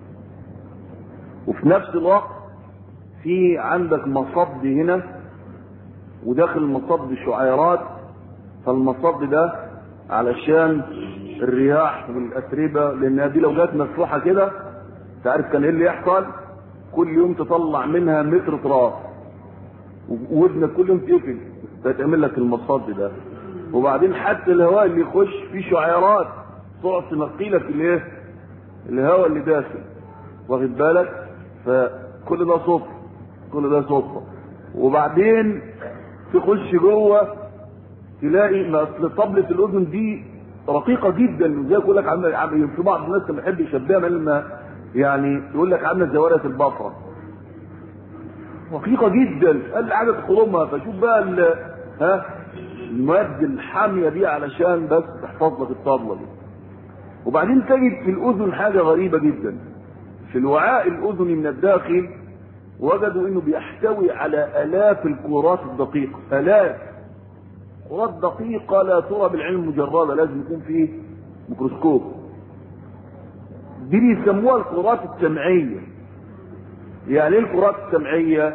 وفي نفس الوقت في عندك مصب هنا، وداخل المصب شعيرات، فالمصب ده علشان الرياح والاتربه، لان دي لو جت مفتوحه كده تعرف كان ايه اللي يحصل؟ كل يوم تطلع منها متر تراب، ودنك كل يوم تقفل فتعمل لك المصب ده. وبعدين حتى الهواء اللي يخش فيه شعيرات تقعد تنقي لك الايه؟ الهواء اللي داخل، واخد بالك؟ فكل ده صدفه، كل ده صدفه. وبعدين تخش جوه تلاقي اصل طبلة الاذن دي رقيقة جدا، زي يقول لك عامله في بعض الناس ما يحب يشبهها لما يعني يقول لك عامله زي ورقة البقرة، رقيقة جدا قال عدد خرمها. فشوف بقى ها المواد الحامية دي علشان بس تحفظ لك الطبلة دي. وبعدين تجد في الاذن حاجة غريبة جدا، في الوعاء الاذني من الداخل وجدوا انه بيحتوي على الاف الكرات الدقيقة، الاف كرات دقيقة لا ترى بالعين المجردة، لازم يكون فيه ميكروسكوب. دي بيسموها الكرات السمعية. يعني ايه الكرات السمعية؟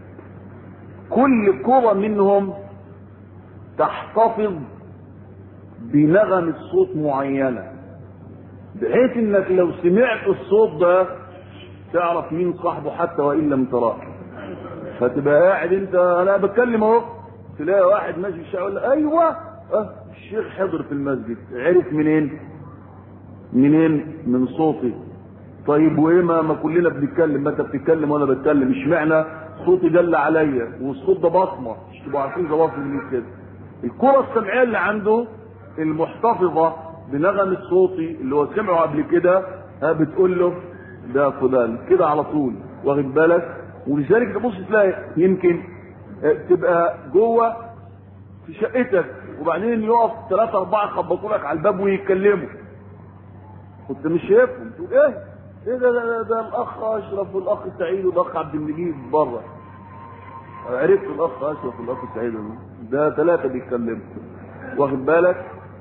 كل كرة منهم تحتفظ بنغمة صوت معينة، بحيث انك لو سمعت الصوت ده تعرف مين صاحبه حتى وان لم تراه. فتبقى قاعد انت انا بتكلم اهو، تلاقي واحد ماشي في الشارع يقول ايوه اه الشيخ حضر في المسجد. عرف منين؟ منين؟ من صوتي. طيب وايه ما, ما كلنا بنتكلم، ما انت بتتكلم وانا بتكلم، اشمعنى صوتي دل عليا والصوت ده بصمه؟ مش تبقوا عارفين ده بصمه منين كده؟ الكره السمعيه اللي عنده المحتفظه بنغمه صوتي اللي هو سمعه قبل كده ها بتقول له ده فلان كده على طول، واخد بالك؟ ولذلك تبص تلاقي يمكن تبقى جوه في شقتك وبعدين يقف ثلاثة أربعة يخبطوا لك على الباب ويتكلموا، كنت مش شايفهم، تقول ايه؟ ايه ده ده, ده, ده الاخ اشرف والاخ سعيد والاخ عبد المجيد بره. عرفت الاخ اشرف والاخ سعيد ده ثلاثة بيتكلموا، واخد بالك؟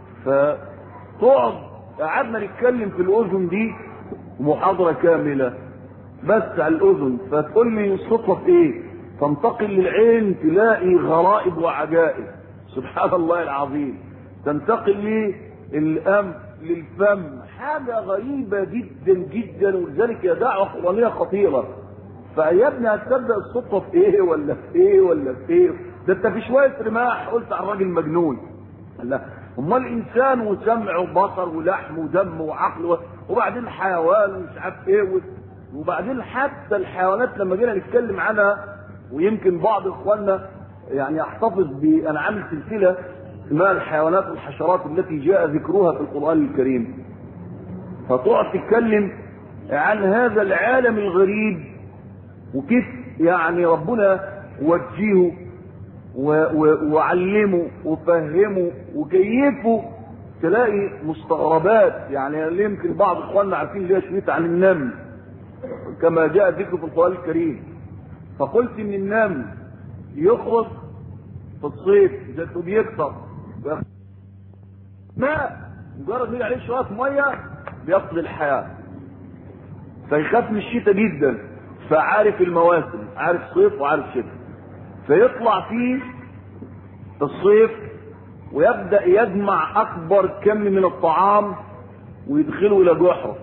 فتقعد قعدنا نتكلم في الاذن دي محاضرة كاملة بس على الاذن، فتقول لي الصدفة في ايه؟ تنتقل للعين تلاقي غرائب وعجائب، سبحان الله العظيم. تنتقل للأنف للفم، حاجة غريبة جدا جدا. ولذلك هي دعوة قرآنية خطيرة. فيا ابني هتصدق الصدفة في ايه ولا في ايه ولا في ايه؟ ده انت في شوية رماح قلت على الراجل مجنون. لا، امال الانسان وسمع وبصر ولحم ودم وعقل وبعدين حيوان ومش عارف ايه، وبعدين حتى الحيوانات لما جينا نتكلم عنها، ويمكن بعض اخواننا يعني يحتفظ بانعام السلسله اسمها الحيوانات والحشرات التي جاء ذكرها في القران الكريم، فتقعد تتكلم عن هذا العالم الغريب وكيف يعني ربنا وجهه وعلمه وفهمه وكيفه، تلاقي مستغربات. يعني يمكن بعض اخواننا عارفين ليه شويه عن النمل كما جاء ذكره في القران الكريم. فقلت ان النمل يخرج في الصيف ذاته بيكتر ماء، مجرد ما عليه شويه ميه بيفقد الحياه، فيخاف من الشتاء جدا، فعارف المواسم، عارف صيف وعارف شتاء، فيطلع فيه الصيف ويبدأ يجمع أكبر كم من الطعام ويدخله إلى جحره.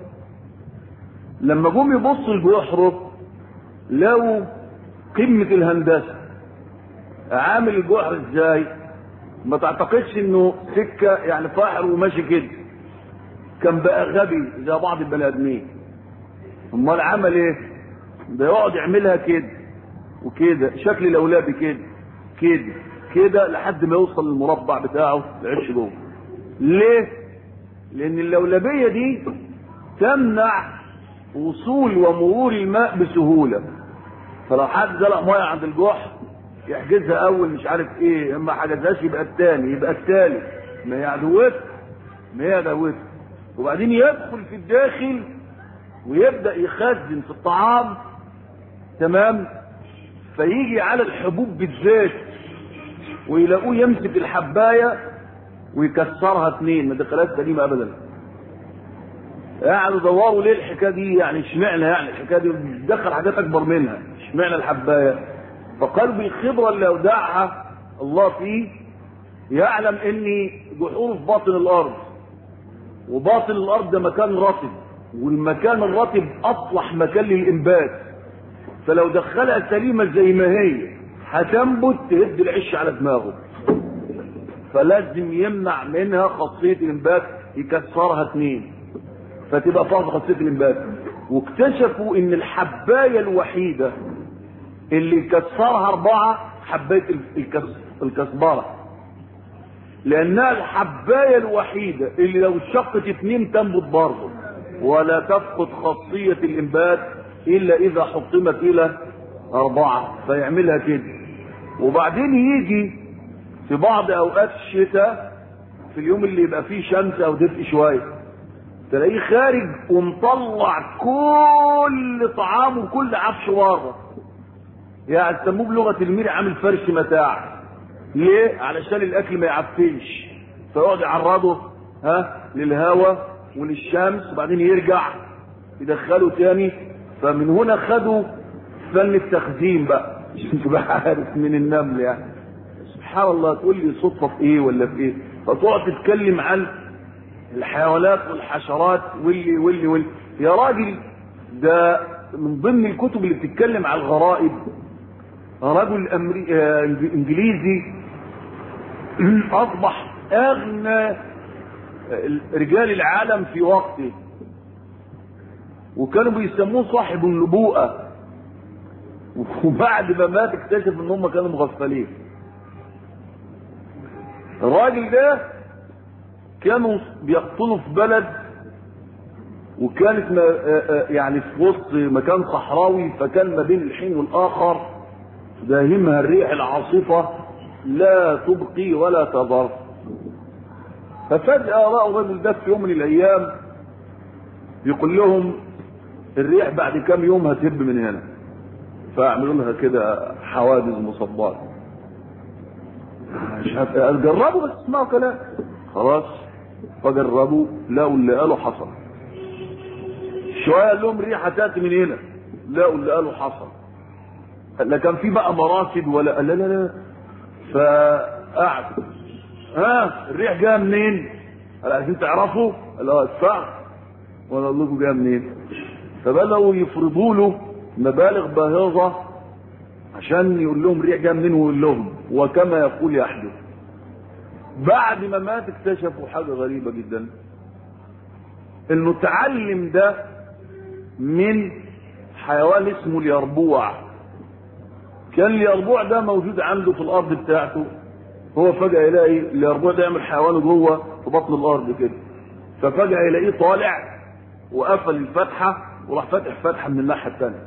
لما جم يبصوا الجحر لو قمة الهندسة عامل الجحر ازاي، ما تعتقدش انه سكة يعني فاحر وماشي كده، كان بقى غبي زي بعض البني ادمين. امال عمل ايه؟ ده يقعد يعملها كده وكده، شكل الاولابي كده كده كده لحد ما يوصل للمربع بتاعه العش جوه. ليه؟ لان اللولبية دي تمنع وصول ومرور الماء بسهولة. فلو حد زلق ميه عند الجحر يحجزها اول مش عارف ايه، اما حجزهاش يبقى الثاني يبقى الثالث، ما هي عدوته ما هي عدوته. وبعدين يدخل في الداخل ويبدأ يخزن في الطعام، تمام؟ فيجي على الحبوب بالذات ويلاقوه يمسك الحباية ويكسرها اثنين، ما دخلهاش سليمة ابدا. قاعدوا يدوروا ليه الحكايه دي، يعني اشمعنى يعني الحكايه دي بتدخل حاجات اكبر منها، اشمعنى الحبايه؟ فقالوا بالخبره اللي اودعها الله فيه يعلم ان جحور في باطن الارض، وباطن الارض ده مكان رطب، والمكان الرطب اصلح مكان للانبات، فلو دخلها سليمه زي ما هي هتنبت تهد العش على دماغه، فلازم يمنع منها خاصيه الانبات، يكسرها اثنين فتبقى فاضل خاصيه الانبات. واكتشفوا ان الحبايه الوحيده اللي كسرها اربعه حبايه الكسبره، لانها الحبايه الوحيده اللي لو اتشقت اثنين تنبت برضه ولا تفقد خاصيه الانبات الا اذا حطمت الى اربعه، فيعملها كده. وبعدين يجي في بعض اوقات الشتاء في اليوم اللي يبقى فيه شمس او دفء شويه تلاقيه خارج ومطلع كل طعامه وكل عفشه بره، يعني سموه بلغه الميري عامل فرش متاع. ليه؟ علشان الاكل ما يعفنش، فيقعد يعرضه ها للهواء وللشمس وبعدين يرجع يدخله تاني. فمن هنا خدوا فن التخزين بقى عشان تبقى عارف من النمل. يعني سبحان الله، تقول لي صدفه في ايه ولا في ايه، فتقعد تتكلم عن الحيوانات والحشرات واللي واللي واللي يا راجل. ده من ضمن الكتب اللي بتتكلم على الغرائب رجل أمري... آه... انجليزي اصبح اغنى رجال العالم في وقته، وكانوا بيسموه صاحب النبوءة، وبعد ما مات اكتشف ان هم كانوا مغفلين. الراجل ده كانوا بيقتلوا في بلد، وكانت يعني في وسط مكان صحراوي، فكان ما بين الحين والاخر داهمها الريح العاصفه لا تبقي ولا تضر. ففجأة رأوا الرجل ده في يوم من الايام يقول لهم الريح بعد كام يوم هتهب من هنا، فاعملوا لها كده حوادث مصبات. مش جربوا بس اسمعوا كلام. خلاص فجربوا لقوا اللي قالوا حصل. شويه قال لهم الريح هتاتي من هنا، لقوا اللي قالوا حصل. لا كان في بقى مراصد ولا لا لا لا. فقعد ها الريح جايه منين؟ قال عايزين تعرفوا؟ قال اه ادفعوا وانا اقول لكم جايه منين. فبداوا يفرضوا له مبالغ باهظه عشان يقول لهم الريح جايه منين، ويقول لهم وكما يقول يحدث. بعد ما مات اكتشفوا حاجه غريبه جدا، انه تعلم ده من حيوان اسمه اليربوع. كان اليربوع ده موجود عنده في الارض بتاعته، هو فجأة يلاقي اليربوع ده يعمل حيوانه جوه في بطن الارض كده، ففجأة يلاقيه طالع وقفل الفتحة وراح فاتح فتحة من الناحية الثانية.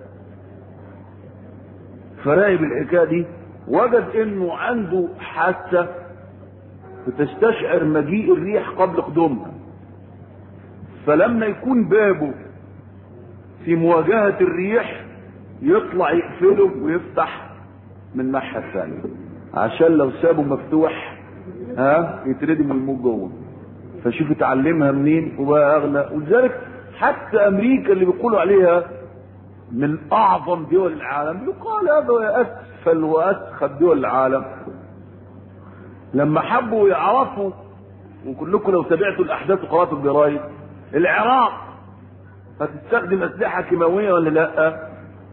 فراقب الحكاية دي وجد انه عنده حاسة بتستشعر مجيء الريح قبل قدومها، فلما يكون بابه في مواجهة الريح يطلع يقفله ويفتح من الناحية الثانية عشان لو سابه مفتوح ها يتردم الموج جوه. فشوف اتعلمها منين وبقى اغلى. ولذلك حتى امريكا اللي بيقولوا عليها من اعظم دول العالم، يقال هذا اسفل واسخف دول العالم، لما حبوا يعرفوا، وكلكم لو تابعتوا الاحداث وقراتوا الجرايد، العراق هتستخدم اسلحه كيماويه ولا لا؟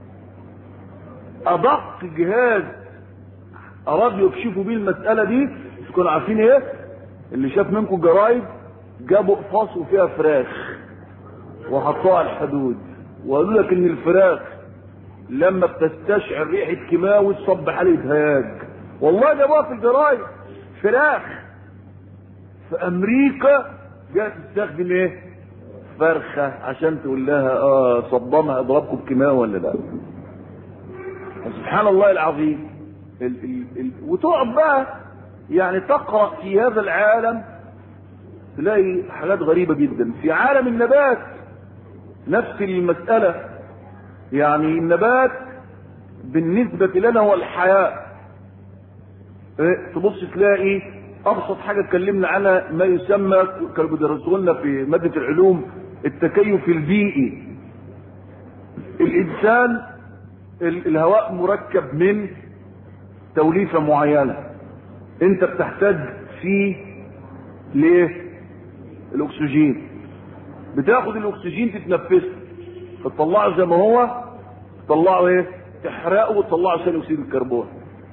ادق جهاز ارادوا يكشفوا بيه المساله دي، تكونوا عارفين ايه؟ اللي شاف منكم الجرايد، جابوا قفاص وفيها فراخ وحطوها على الحدود، وقالوا لك ان الفراخ لما بتستشعر ريحه كيماوي تصب حاله هياج. والله جابوها في الجرايد، فراخ في امريكا جاءت تستخدم ايه؟ فرخه عشان تقول لها اه صدامها اضربكم بكيماوي ولا لا. سبحان الله العظيم. ال ال ال وتقعد بقى يعني تقرا في هذا العالم تلاقي حاجات غريبه جدا. في عالم النبات نفس المساله، يعني النبات بالنسبه لنا هو الحياه. تبص تلاقي ابسط حاجه اتكلمنا عنها ما يسمى، كانوا بيدرسوا لنا في ماده العلوم، التكيف البيئي. الانسان الهواء مركب من توليفه معينه، انت بتحتاج فيه ليه؟ الاكسجين. بتاخد الاكسجين تتنفسه، تطلعه زي ما هو، تطلعه ايه؟ تحرقه وتطلعه ثاني اكسيد الكربون.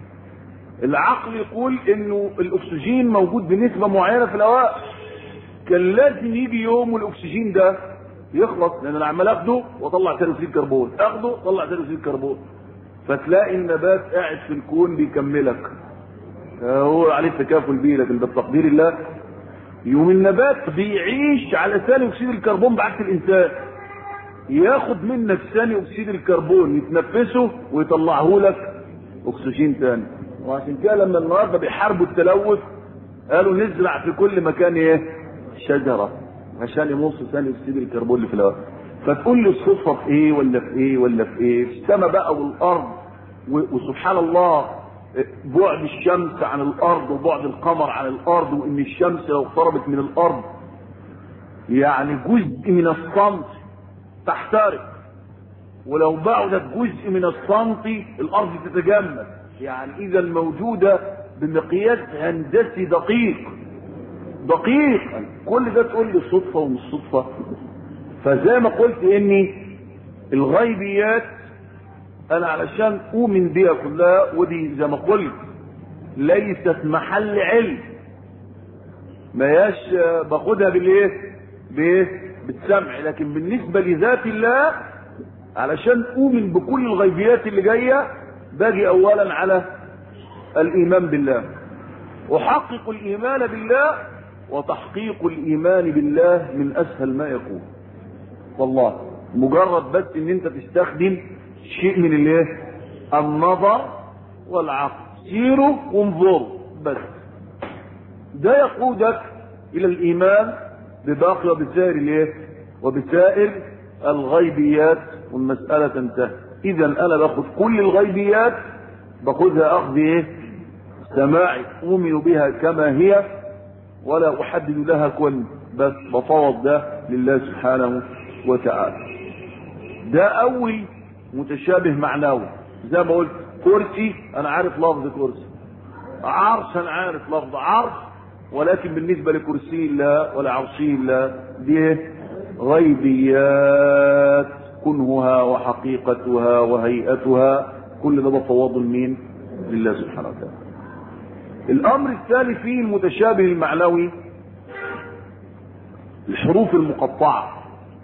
العقل يقول انه الاكسجين موجود بنسبه معينه في الهواء، كان لازم يجي يوم والاكسجين ده يخلص، لان انا عمال اخده واطلع ثاني اكسيد الكربون، اخده واطلع ثاني اكسيد الكربون. فتلاقي النبات قاعد في الكون بيكملك، هو عليه التكافل بيه، لكن ده بتقدير الله. يوم النبات بيعيش على ثاني اكسيد الكربون بعكس الانسان، ياخد منك ثاني اكسيد الكربون يتنفسه ويطلعه لك اكسجين ثاني. وعشان كده لما النهارده بيحاربوا التلوث قالوا نزرع في كل مكان ايه؟ شجره عشان يمص ثاني اكسيد الكربون اللي في الهواء. فتقول لي الصدفه في ايه ولا في ايه ولا في ايه؟ في السماء بقى والارض، وسبحان الله بعد الشمس عن الارض وبعد القمر عن الارض، وان الشمس لو اقتربت من الارض يعني جزء من السنتي تحترق، ولو بعدت جزء من السنتي الارض تتجمد. يعني اذا موجوده بمقياس هندسي دقيق دقيق. كل ده تقول لي صدفه ومش صدفه. فزي ما قلت اني الغيبيات انا علشان اؤمن بيها كلها، ودي زي ما قلت ليست محل علم، ما ياش باخدها بالايه؟ بايه؟ بالسمع. لكن بالنسبه لذات الله علشان اؤمن بكل الغيبيات اللي جايه باجي اولا على الايمان بالله. احقق الايمان بالله، وتحقيق الايمان بالله من اسهل ما يكون والله. مجرد بس ان انت تستخدم شيء من الايه؟ النظر والعقل، سيروا وانظروا بس. ده يقودك الى الايمان بباقي وبسائر الايه؟ وبسائر الغيبيات، والمساله تنتهي. اذا انا باخذ كل الغيبيات باخذها اخذ ايه؟ سماعي، اؤمن بها كما هي ولا احدد لها كن، بس بفوض ده لله سبحانه وتعالى. ده اول متشابه معنوي. زي ما قلت كرسي انا عارف لفظ كرسي، عرش انا عارف لفظ عرش، ولكن بالنسبه لكرسي الله ولا عرشي الله دي غيبيات، كنهها وحقيقتها وهيئتها كل ده بفوض لمين؟ لله سبحانه وتعالى. الامر الثاني فيه المتشابه المعنوي الحروف المقطعه.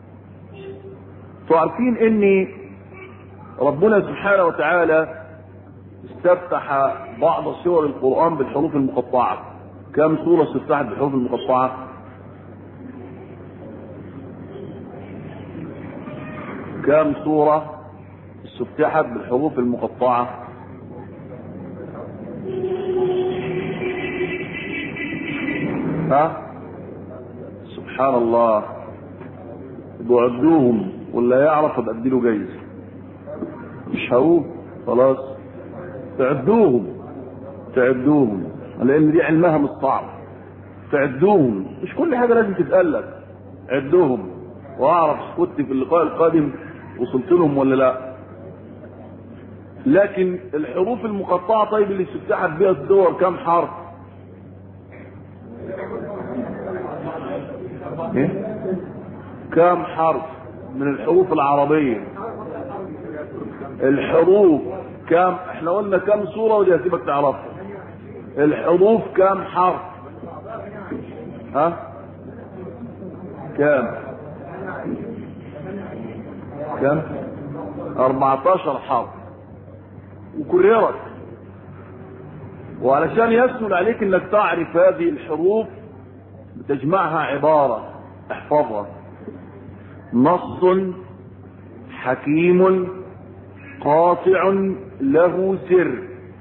تعرفين ان ربنا سبحانه وتعالى استفتح بعض سور القرآن بالحروف المقطعة. كم سورة استفتحت بالحروف المقطعة؟ كم سورة استفتحت بالحروف المقطعة؟ ها؟ سبحان الله. بعدوهم ولا يعرف ابدله جايزة. مش هقول خلاص، تعدوهم تعدوهم لان دي علمها مش صعب. تعدوهم، مش كل حاجه لازم تتقال لك. عدوهم واعرف كنت في اللقاء القادم وصلت لهم ولا لا. لكن الحروف المقطعه طيب اللي استفتحت بها الدور كم حرف؟ ايه؟ كم حرف من الحروف العربية؟ الحروف كم؟ احنا قلنا كم صورة ودي هسيبك تعرفها. الحروف كم حرف؟ ها؟ كم؟ كم؟ أربعتاشر حرف وكررت. وعلشان يسهل عليك انك تعرف هذه الحروف بتجمعها عبارة احفظها: نص حكيم قاطع له سر.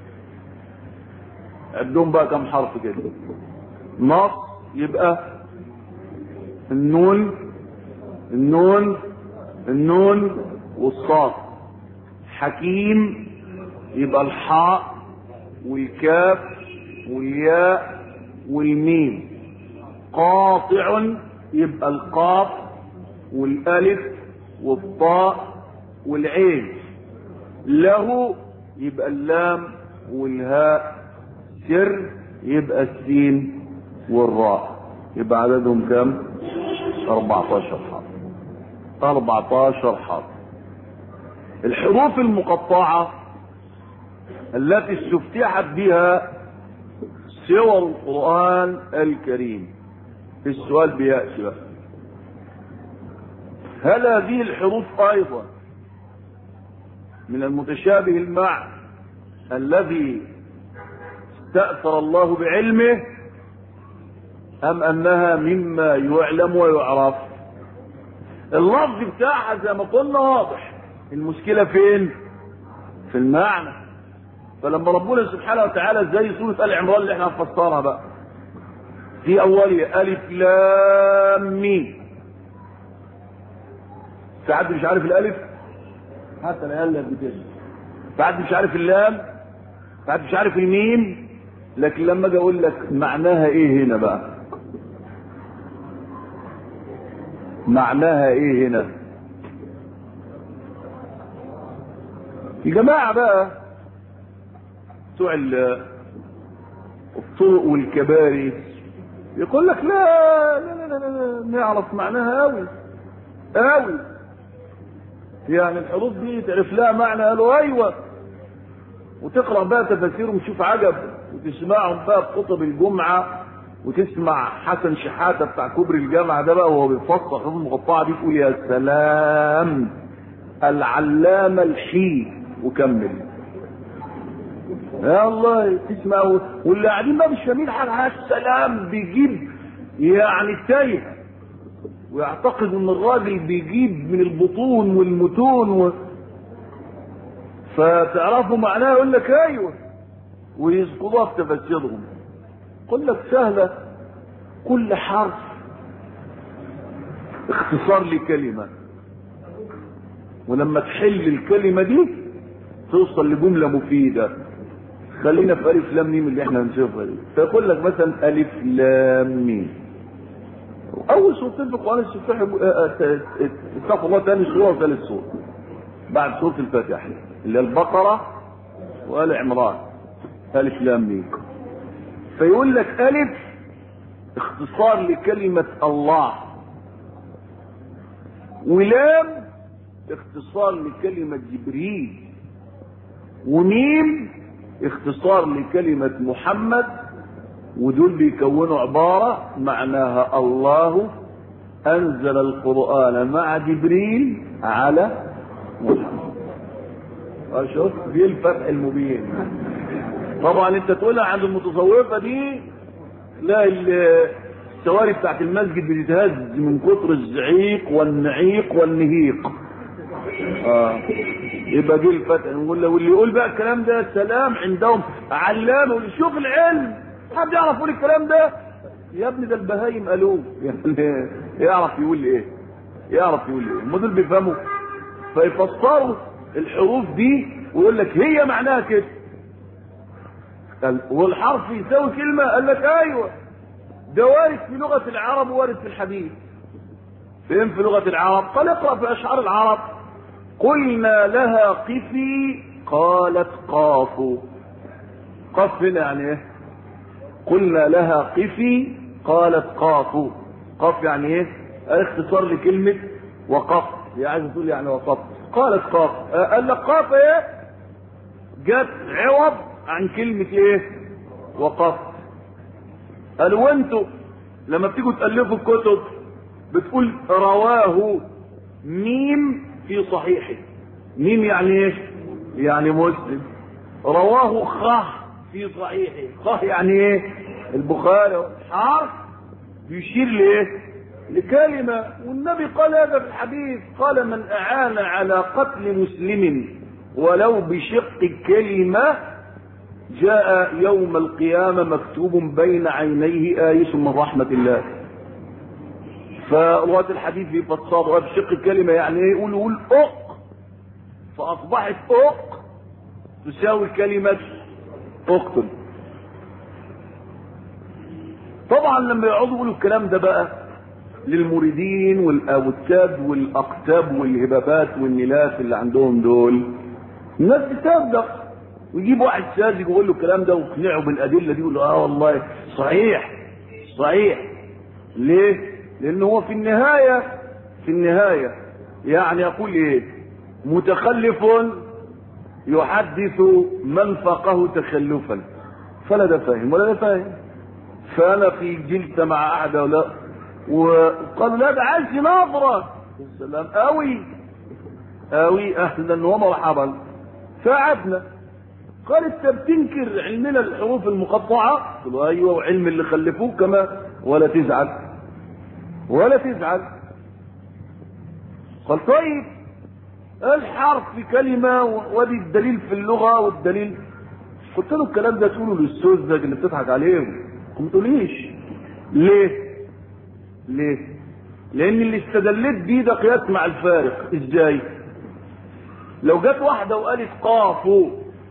عدهم بقى كم حرف كده. نص يبقى النون النون النون والصاد. حكيم يبقى الحاء والكاف والياء والميم. قاطع يبقى القاف والالف والطاء والعين. له يبقى اللام والهاء. سر يبقى السين والراء. يبقى عددهم كم؟ أربعتاشر حرف. أربعتاشر حرف. الحروف المقطعة التي استفتحت بها سور القرآن الكريم، السؤال بيأتي بقى: هل هذه الحروف أيضا من المتشابه المعنى الذي استأثر الله بعلمه، أم أنها مما يعلم ويعرف؟ اللفظ بتاعها زي ما قلنا واضح، المشكلة فين؟ في المعنى. فلما ربنا سبحانه وتعالى زي سورة آل عمران اللي احنا هنفسرها بقى، في أولها ألف لام ميم. في حد مش عارف الألف؟ حتى العيال اللي بتسمع. في حد مش عارف اللام؟ في حد مش عارف الميم؟ لكن لما اجي اقول لك معناها ايه هنا بقى؟ معناها ايه هنا؟ الجماعة بقى بتوع الطرق والكباري يقول لك لا لا لا لا, لا نعرف معناها قوي قوي، يعني الحروف دي تعرف لها معنى. قالوا ايوه، وتقرا بقى تفاسير وتشوف عجب، وتسمعهم بقى في خطب الجمعه، وتسمع حسن شحاته بتاع كوبري الجامعه ده بقى وهو بيفسر الحروف المقطعه دي، تقول يا سلام العلامه الحي، وكمل. يا الله تسمع، واللي قاعدين بقى مش فاهمين حاجه، السلام بيجيب يعني تايه، ويعتقد ان الراجل بيجيب من البطون والمتون و... فتعرفوا معناه يقول لك ايوه، ويذكروها في تفسيرهم. يقول لك سهله، كل حرف اختصار لكلمه، ولما تحل الكلمه دي توصل لجمله مفيده. خلينا في الف لام ميم اللي احنا هنشوفها دي. فيقول لك مثلا الف لام ميم، اول سورتين في القران استغفر الله، ثاني سوره وثالث سوره بعد سوره الفاتحه اللي هي البقره وآل عمران. الف لام ميم. فيقول لك الف اختصار لكلمه الله، ولام اختصار لكلمه جبريل، وميم اختصار لكلمه محمد، ودول بيكونوا عبارة معناها الله أنزل القرآن مع جبريل على محمد. أشوف دي الفتح المبين. طبعا انت تقولها عند المتصوفة دي، لا السواري بتاعت المسجد بتتهز من كتر الزعيق والنعيق والنهيق. اه يبقى دي الفتح. نقول له واللي يقول بقى الكلام ده سلام عندهم علامه، شوف العلم حد يعرف يقول الكلام ده؟ يا ابني ده البهايم قالوه، يعني يعرف يقول ايه؟ يعرف يقول ايه؟ هم دول بيفهموا. فيفسروا الحروف دي ويقول لك هي معناها كده، والحرف يساوي كلمه. قال لك ايوه، ده وارد في لغه العرب ووارد في الحديث. فين في لغه العرب؟ قال اقرا في اشعار العرب: قلنا لها قفي قالت قاف. قف هنا يعني ايه؟ قلنا لها قفي قالت قاف. قاف يعني ايه؟ اختصار لكلمة وقفت، هي عايزة تقول يعني وقفت. قالت قاف، قال لك قاف ايه؟ جت عوض عن كلمة ايه؟ وقفت. قالوا وانتوا لما بتيجوا تألفوا الكتب بتقول رواه ميم في صحيحه. ميم يعني ايه؟ يعني مسلم. رواه خ في صحيحه. خ يعني ايه؟ البخاري. حرف يشير لايه؟ لكلمة. والنبي قال هذا في الحديث، قال من اعان على قتل مسلم ولو بشق كلمة جاء يوم القيامة مكتوب بين عينيه آيس من رحمة الله. فرواة الحديث في فصاد وبشق الكلمة يعني ايه؟ يقول يقول اق، فاصبحت اق تساوي كلمة اقتل. طبعا لما يقعدوا يقولوا الكلام ده بقى للمريدين والاوتاد والاقتاب والهبابات والنلاف اللي عندهم دول، الناس بتصدق ويجيب واحد ساذج ويقول له الكلام ده ويقنعه بالادله دي، يقول له اه والله صحيح صحيح. ليه؟ لان هو في النهايه في النهايه يعني يقول ايه؟ متخلف يحدث من فقه تخلفا، فلا ده فاهم ولا ده فاهم. فانا في جلسه مع احد هؤلاء وقالوا لا ده عايز نظره السلام قوي قوي اهلا ومرحبا. فقعدنا قال انت بتنكر علمنا الحروف المقطعه؟ قلت له ايوه، وعلم اللي خلفوه كمان. ولا تزعل ولا تزعل. قال طيب الحرف في كلمه وادي الدليل في اللغه والدليل. قلت له الكلام ده تقوله للسذج اللي بتضحك عليهم، ما تقوليش. ليه؟ ليه؟ لان اللي استدلت بيه ده قياس مع الفارق. ازاي؟ لو جت واحده وقالت قافوا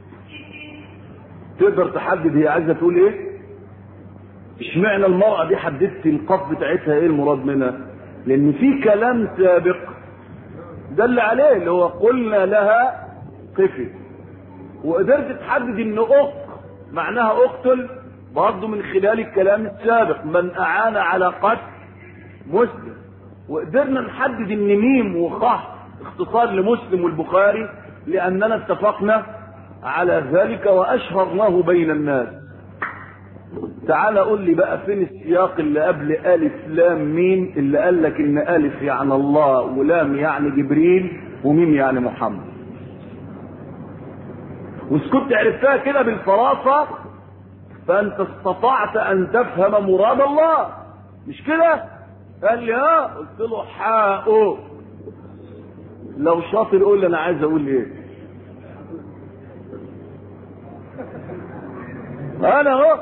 تقدر تحدد هي عايزه تقول ايه؟ اشمعنى المرأة دي حددت القاف بتاعتها ايه المراد منها؟ لان في كلام سابق دل عليه اللي هو قلنا لها قفي، وقدرت تحدد ان اق معناها اقتل برضه من خلال الكلام السابق من اعان على قتل مسلم. وقدرنا نحدد ان ميم وخ اختصار لمسلم والبخاري لاننا اتفقنا على ذلك واشهرناه بين الناس. تعال قول لي بقى فين السياق اللي قبل الف لام ميم اللي قال لك ان الف يعني الله ولام يعني جبريل وميم يعني محمد؟ واسكت عرفتها كده بالفراسه فانت استطعت ان تفهم مراد الله، مش كده؟ قال لي ها، قلت له حاء. لو شاطر قول لي انا عايز اقول ايه. انا اهو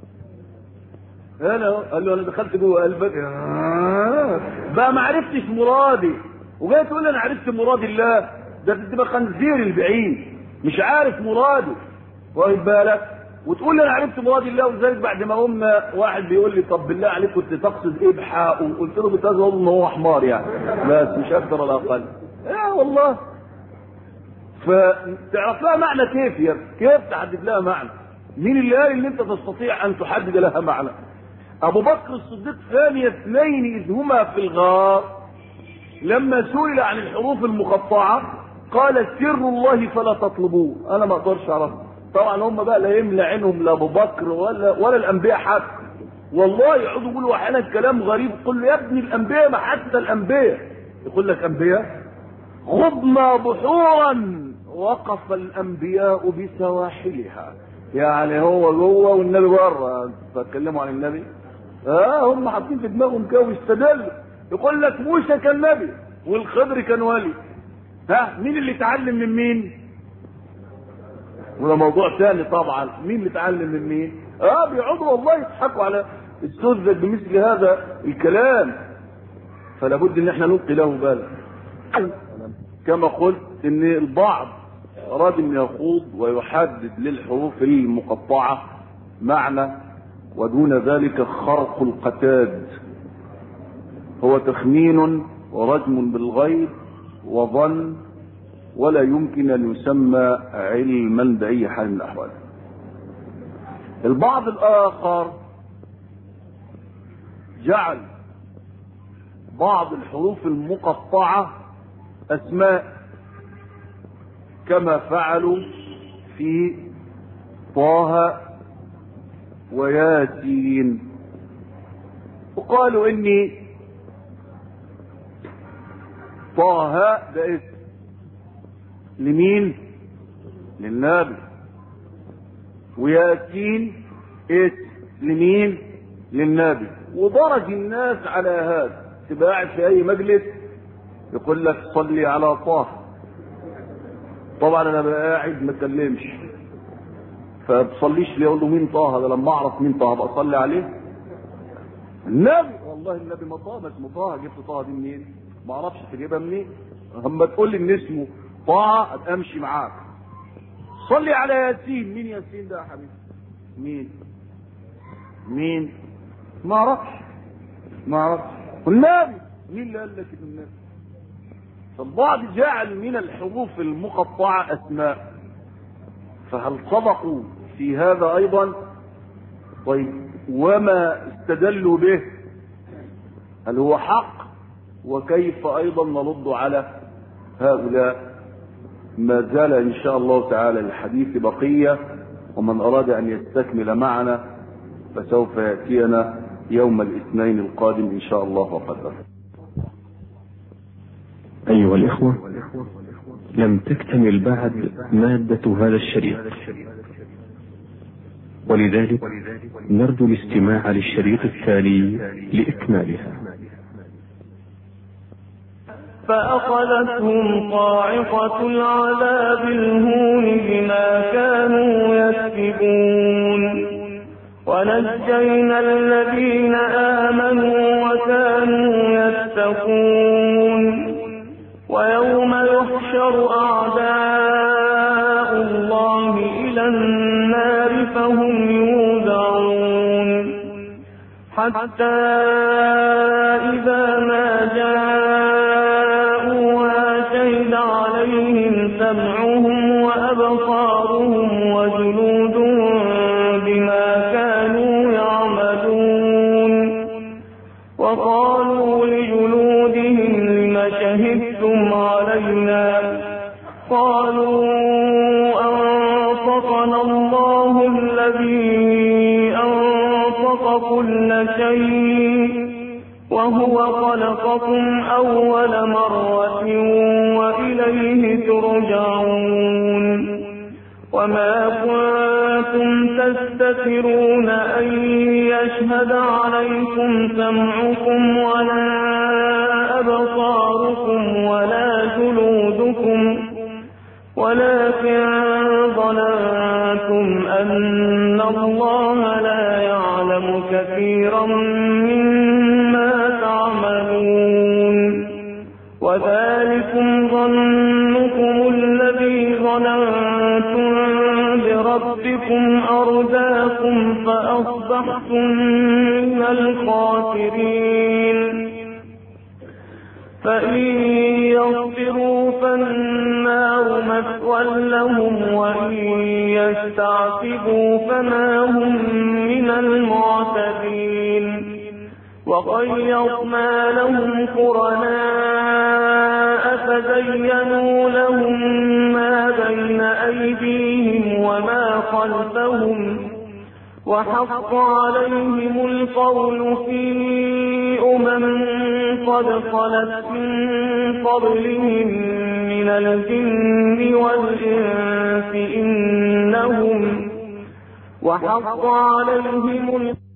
انا اهو قال له انا دخلت جوه قلبك بقى ما عرفتش مرادي وجاي تقول لي انا عرفت مراد الله؟ ده بتبقى خنزير البعيد مش عارف مرادي، واخد بالك؟ وتقول لي انا عرفت مراد الله. وذلك بعد ما قمنا واحد بيقول لي طب بالله عليك كنت تقصد ايه بحاء؟ قلت له بتظن ان هو حمار يعني، بس مش اكثر ولا اقل. اه والله. فتعرف لها معنى كيف يا كيف تحدد لها معنى؟ مين اللي قال ان انت تستطيع ان تحدد لها معنى؟ ابو بكر الصديق ثاني اثنين اذ هما في الغار لما سئل عن الحروف المقطعه قال سر الله فلا تطلبوه، انا ما اقدرش اعرفه. طبعا هم بقى لا يملى عينهم لا ابو بكر ولا ولا الانبياء حتى. والله يقعدوا يقولوا احيانا كلام غريب، قل له يا ابني الانبياء ما حتى الانبياء يقول لك انبياء خضنا بحورا وقف الانبياء بسواحلها. يعني هو جوه والنبي بره، تتكلموا عن النبي؟ اه هم حاطين في دماغهم كده ويستدلوا. يقول لك موسى كان نبي والخضر كان ولي. ها مين اللي اتعلم من مين؟ وده موضوع ثاني طبعا. مين اللي اتعلم من مين؟ اه بيقعدوا والله يضحكوا على السذج بمثل هذا الكلام. فلا بد ان احنا نلقي له بالا. كما قلت ان البعض اراد ان يخوض ويحدد للحروف المقطعه معنى ودون ذلك خرق القتاد، هو تخمين ورجم بالغيب وظن ولا يمكن ان يسمى علما باي حال من الاحوال. البعض الاخر جعل بعض الحروف المقطعة أسماء كما فعلوا في طه وياسين، وقالوا إني طه ده اسم لمين؟ للنبي، وياسين اسم لمين؟ للنبي. ودرج الناس على هذا، تبقى قاعد في اي مجلس يقول لك صلي على طه، طبعا انا بقى قاعد ما اتكلمش، فبصليش ليه؟ اقول له مين طه ده؟ لما اعرف مين طه ابقى اصلي عليه؟ النبي، والله النبي ما طه، ما اسمه طه، جبت طه دي منين؟ ما اعرفش تجيبها منين. اما تقول لي ان اسمه طه ابقى امشي معاك. صلي على ياسين، مين ياسين ده يا حبيبي؟ مين؟ مين؟ ما اعرفش ما اعرفش النبي، مين اللي قال لك النبي؟ فالبعض جعل من الحروف المقطعة اسماء، فهل صدقوا في هذا ايضا؟ طيب وما استدلوا به هل هو حق؟ وكيف ايضا نرد على هؤلاء؟ ما زال ان شاء الله تعالى الحديث بقية، ومن اراد ان يستكمل معنا فسوف يأتينا يوم الاثنين القادم ان شاء الله وقدر. ايها الاخوة، لم تكتمل بعد مادة هذا الشريط، ولذلك نرجو الاستماع للشريط التالي لإكمالها. فأخذتهم صاعقة العذاب الهون بما كانوا يكسبون، ونجينا الذين آمنوا وكانوا يتقون. ويوم يحشر أعداء الله إلى النار فهم يوزعون، حتى إذا ما جاءوها شهد عليهم سمعهم وأبصارهم وجلودهم بما كانوا يعملون. وقالوا لجلودهم لم شهدتم علينا؟ قالوا أنطقنا الله الذي أنطق كل شيء وهو خلقكم أول مرة وإليه ترجعون. وما كنتم تستترون أن يشهد عليكم سمعكم ولا أبصاركم ولا جلودكم، ولكن ظننتم أن الله لا يعلم كثيرا مما تعملون. وذلكم ظنكم الذي ظننتم بربكم أرداكم فأصبحتم من الخاسرين. فإن يغفروا فالنار مثوى لهم، وإن يستعتبوا فما هم من المعتدين. وقيضنا لهم قرناء فزينوا لهم ما بين أيديهم وما خلفهم، وحق عليهم القول في أمم قد خلت من قبلهم من الجن والإنس إنهم وحق عليهم